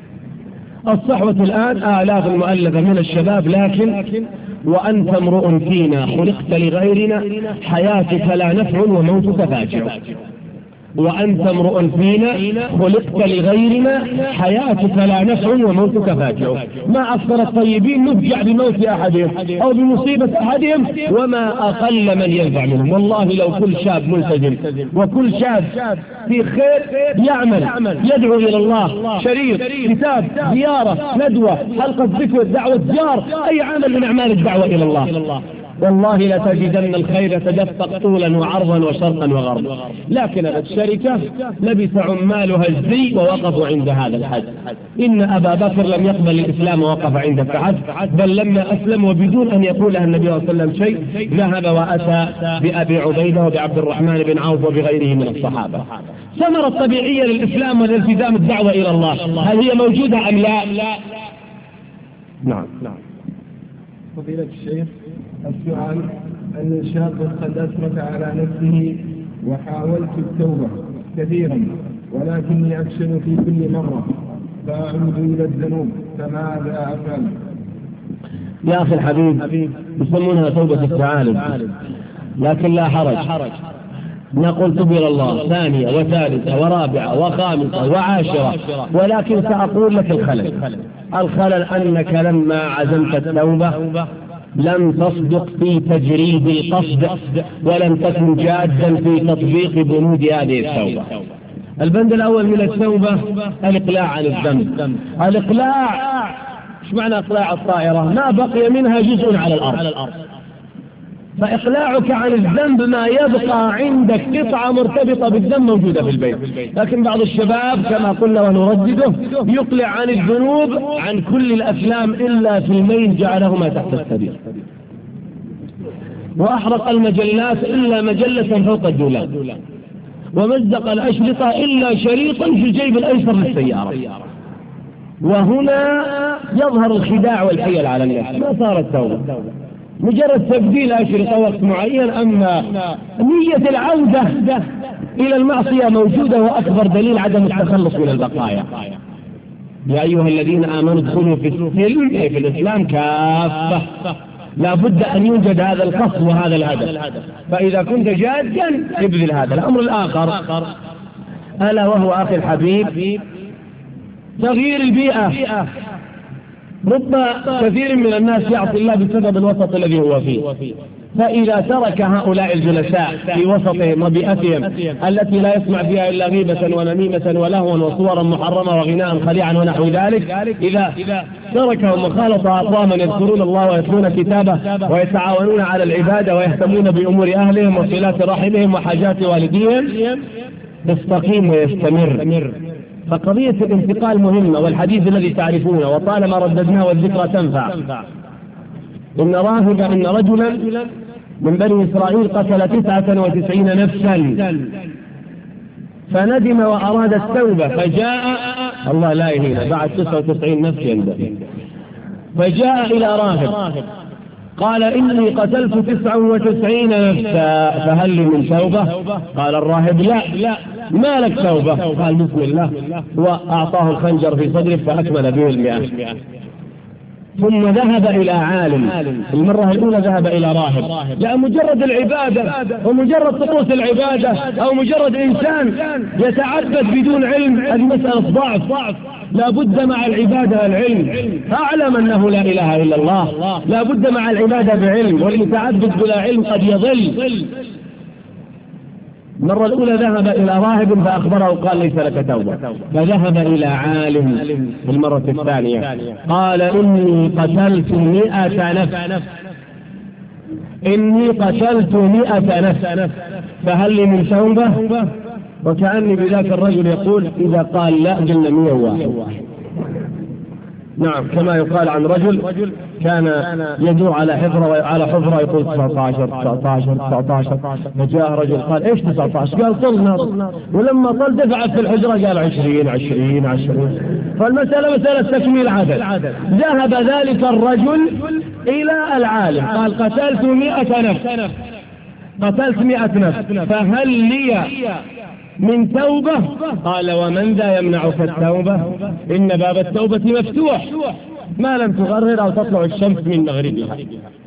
الصحوة الآن آلاف المؤلفة من الشباب، لكن وأنت امرؤ فينا خلقت لغيرنا حياتك لا نفع وموتك فاجع. وأنت امرؤ فينا خلقت لغيرنا حياتك لا نفع وموتك فاجع. ما أكثر الطيبين نفجع بموت أحدهم أو بمصيبة أحدهم، وما أقل من ينفع منهم. والله لو كل شاب ملتزم وكل شاب في خير يعمل يدعو إلى الله، شريط، كتاب، زيارة، ندوة، حلقة ذكر، دعوة جار، أي عمل من أعمال الدعوة إلى الله، والله لتجدن الخير يتدفق طولا وعرضا وشرقا وغربا. لكن الشركة لبس عمالها الزي ووقفوا عند هذا الحد. إن أبا بكر لم يقبل الإسلام ووقف عند الحد، بل لما أسلم وبدون أن يقول النبي صلى الله عليه وسلم شيء ذهب وأتى بأبي عبيدة وبعبد الرحمن بن عوف وبغيره من الصحابة. ثمرة طبيعية للإسلام والالتزام الدعوة إلى الله، هل هي موجودة أم لا؟ نعم. فضيلة الشيخ، السؤال أن شاب قد أسرف على نفسه وحاولت التوبة كثيرا، ولكني أفشل في كل مرة فأعود إلى الذنوب، فماذا أفعل؟ يا أخي الحبيب، يسمونها توبة التعالج، لكن لا حرج. نقول تب إلى الله ثانية وثالثة ورابعة وخامسة وعاشرة، ولكن سأقول لك الخلل أنك لما عزمت التوبة لم تصدق في تجريد القصد، ولم تكن جادا في تطبيق بنود هذه التوبة. البند الأول من التوبة الإقلاع عن الذنب. الإقلاع، ايش معنى إقلاع الطائرة؟ ما بقي منها جزء على الأرض. فإقلاعك عن الذنب ما يبقى عندك قطعة مرتبطة بالذنب موجودة في البيت. لكن بعض الشباب كما قلنا ونردده يقلع عن الذنوب عن كل الأفلام إلا فيلمين جعلهما تحت السرير، وأحرق المجلات إلا مجلة فوق الدولاب، ومزق الأشرطة إلا شريطا في الجيب الأيسر للسيارة. وهنا يظهر الخداع والحيل على الناس. ما صارت توبة، مجرد تبديل أشرطة وقت معين، أما نية العودة إلى المعصية موجودة، وأكبر دليل عدم التخلص من البقايا. يا أيها الذين آمنوا ادخلوا في السلم أي في الإسلام كافة، لا بد أن يوجد هذا القصد وهذا الهدف. فإذا كنت جادا ابذل هذا. الأمر الآخر ألا وهو أخي الحبيب تغيير البيئة. رب كثير من الناس يعصي الله بسبب الوسط الذي هو فيه، فإذا ترك هؤلاء الجلساء في وسطهم وبيئتهم التي لا يسمع فيها إلا غيبة ونميمة ولهوا وصورا محرمة وغناء خليعا ونحو ذلك، إذا تركهم وخالط أقواما يذكرون الله ويتلون كتابه ويتعاونون على العبادة ويهتمون بأمور أهلهم وصلات رحمهم وحاجات والديهم، يستقيم ويستمر. فقضية الانتقال مهمة، والحديث الذي تعرفونه وطالما رددناه والذكرى تنفع. إن رجلا من بني إسرائيل قتل 99 نفسا فندم وأراد التوبة، فجاء الله لا يهينه بعد 99 نفس يندم، فجاء إلى راهب قال إني قتلت 99 نفسا فهل لي من توبة؟ قال الراهب لا ما لك توبة. قال بسم الله، وأعطاه الخنجر في صدره فأكمل به 100. ثم ذهب إلى عالم، المرة الأولى ذهب إلى راهب، لا مجرد العبادة ومجرد طقوس العبادة أو مجرد إنسان يتعبد بدون علم، هذه مسألة ضعف. لا بد مع العبادة العلم، أعلم أنه لا إله إلا الله، لا بد مع العبادة بعلم، والمتعبد بلا علم قد يضل. المرة الأولى ذهب إلى راهب فأخبره قال ليس لك توبة، فذهب إلى عالم في المرة الثانية قال إني قتلت 100 نفس فهل لي من توبة؟ وكأني بذاك الرجل يقول إذا قال لا قلنا 101. نعم، كما يقال عن رجل كان يدور على حفرة يقول 19 فجاء رجل قال ايش 19؟ قال طلنا، ولما طل دفعت في الحجرة قال 20. فالمسألة مسألة تكميل عدد. ذهب ذلك الرجل إلى العالم قال قتلت 100 نفس فهل لي من توبة؟ قال ومن ذا يمنعك التوبة؟ إن باب التوبة مفتوح ما لم تغرر أو تطلع الشمس من مغربها.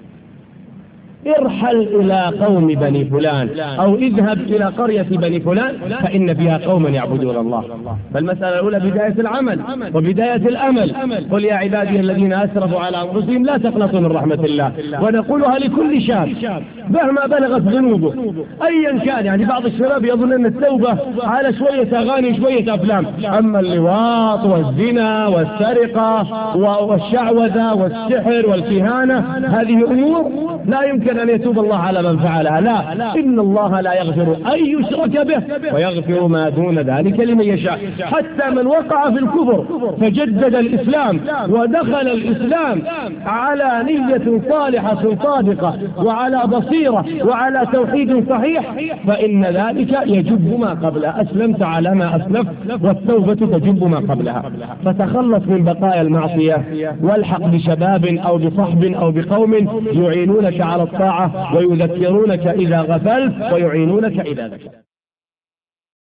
ارحل إلى قوم بني فلان أو اذهب إلى قرية بني فلان فإن فيها قوما يعبدون الله. فالمسألة الأولى بداية العمل وبداية الأمل. قل يا عبادي الذين أسرفوا على أنفسهم لا تقنطوا من رحمة الله، ونقولها لكل شاب مهما بلغت ذنوبه أيا كان. يعني بعض الشباب يظن أن التوبة على شوية أغاني شوية أفلام، أما اللواط والزنا والسرقة والشعوذة والسحر والكهانة هذه أمور لا يمكن أن يتوب الله على من فعلها. لا، إن الله لا يغفر أن يشرك به ويغفر ما دون ذلك لمن يشاء. حتى من وقع في الكفر فجدد الإسلام ودخل الإسلام على نية صالحة صادقة وعلى بصيرة وعلى توحيد صحيح فإن ذلك يجب ما قبله. أسلمت على ما أسلف والتوبة تجب ما قبلها. فتخلص من بقايا المعصية والحق بشباب أو بصحب أو بقوم يعينونك على الطاعة ويذكرونك إذا غفلت ويعينونك إذا ذكرت.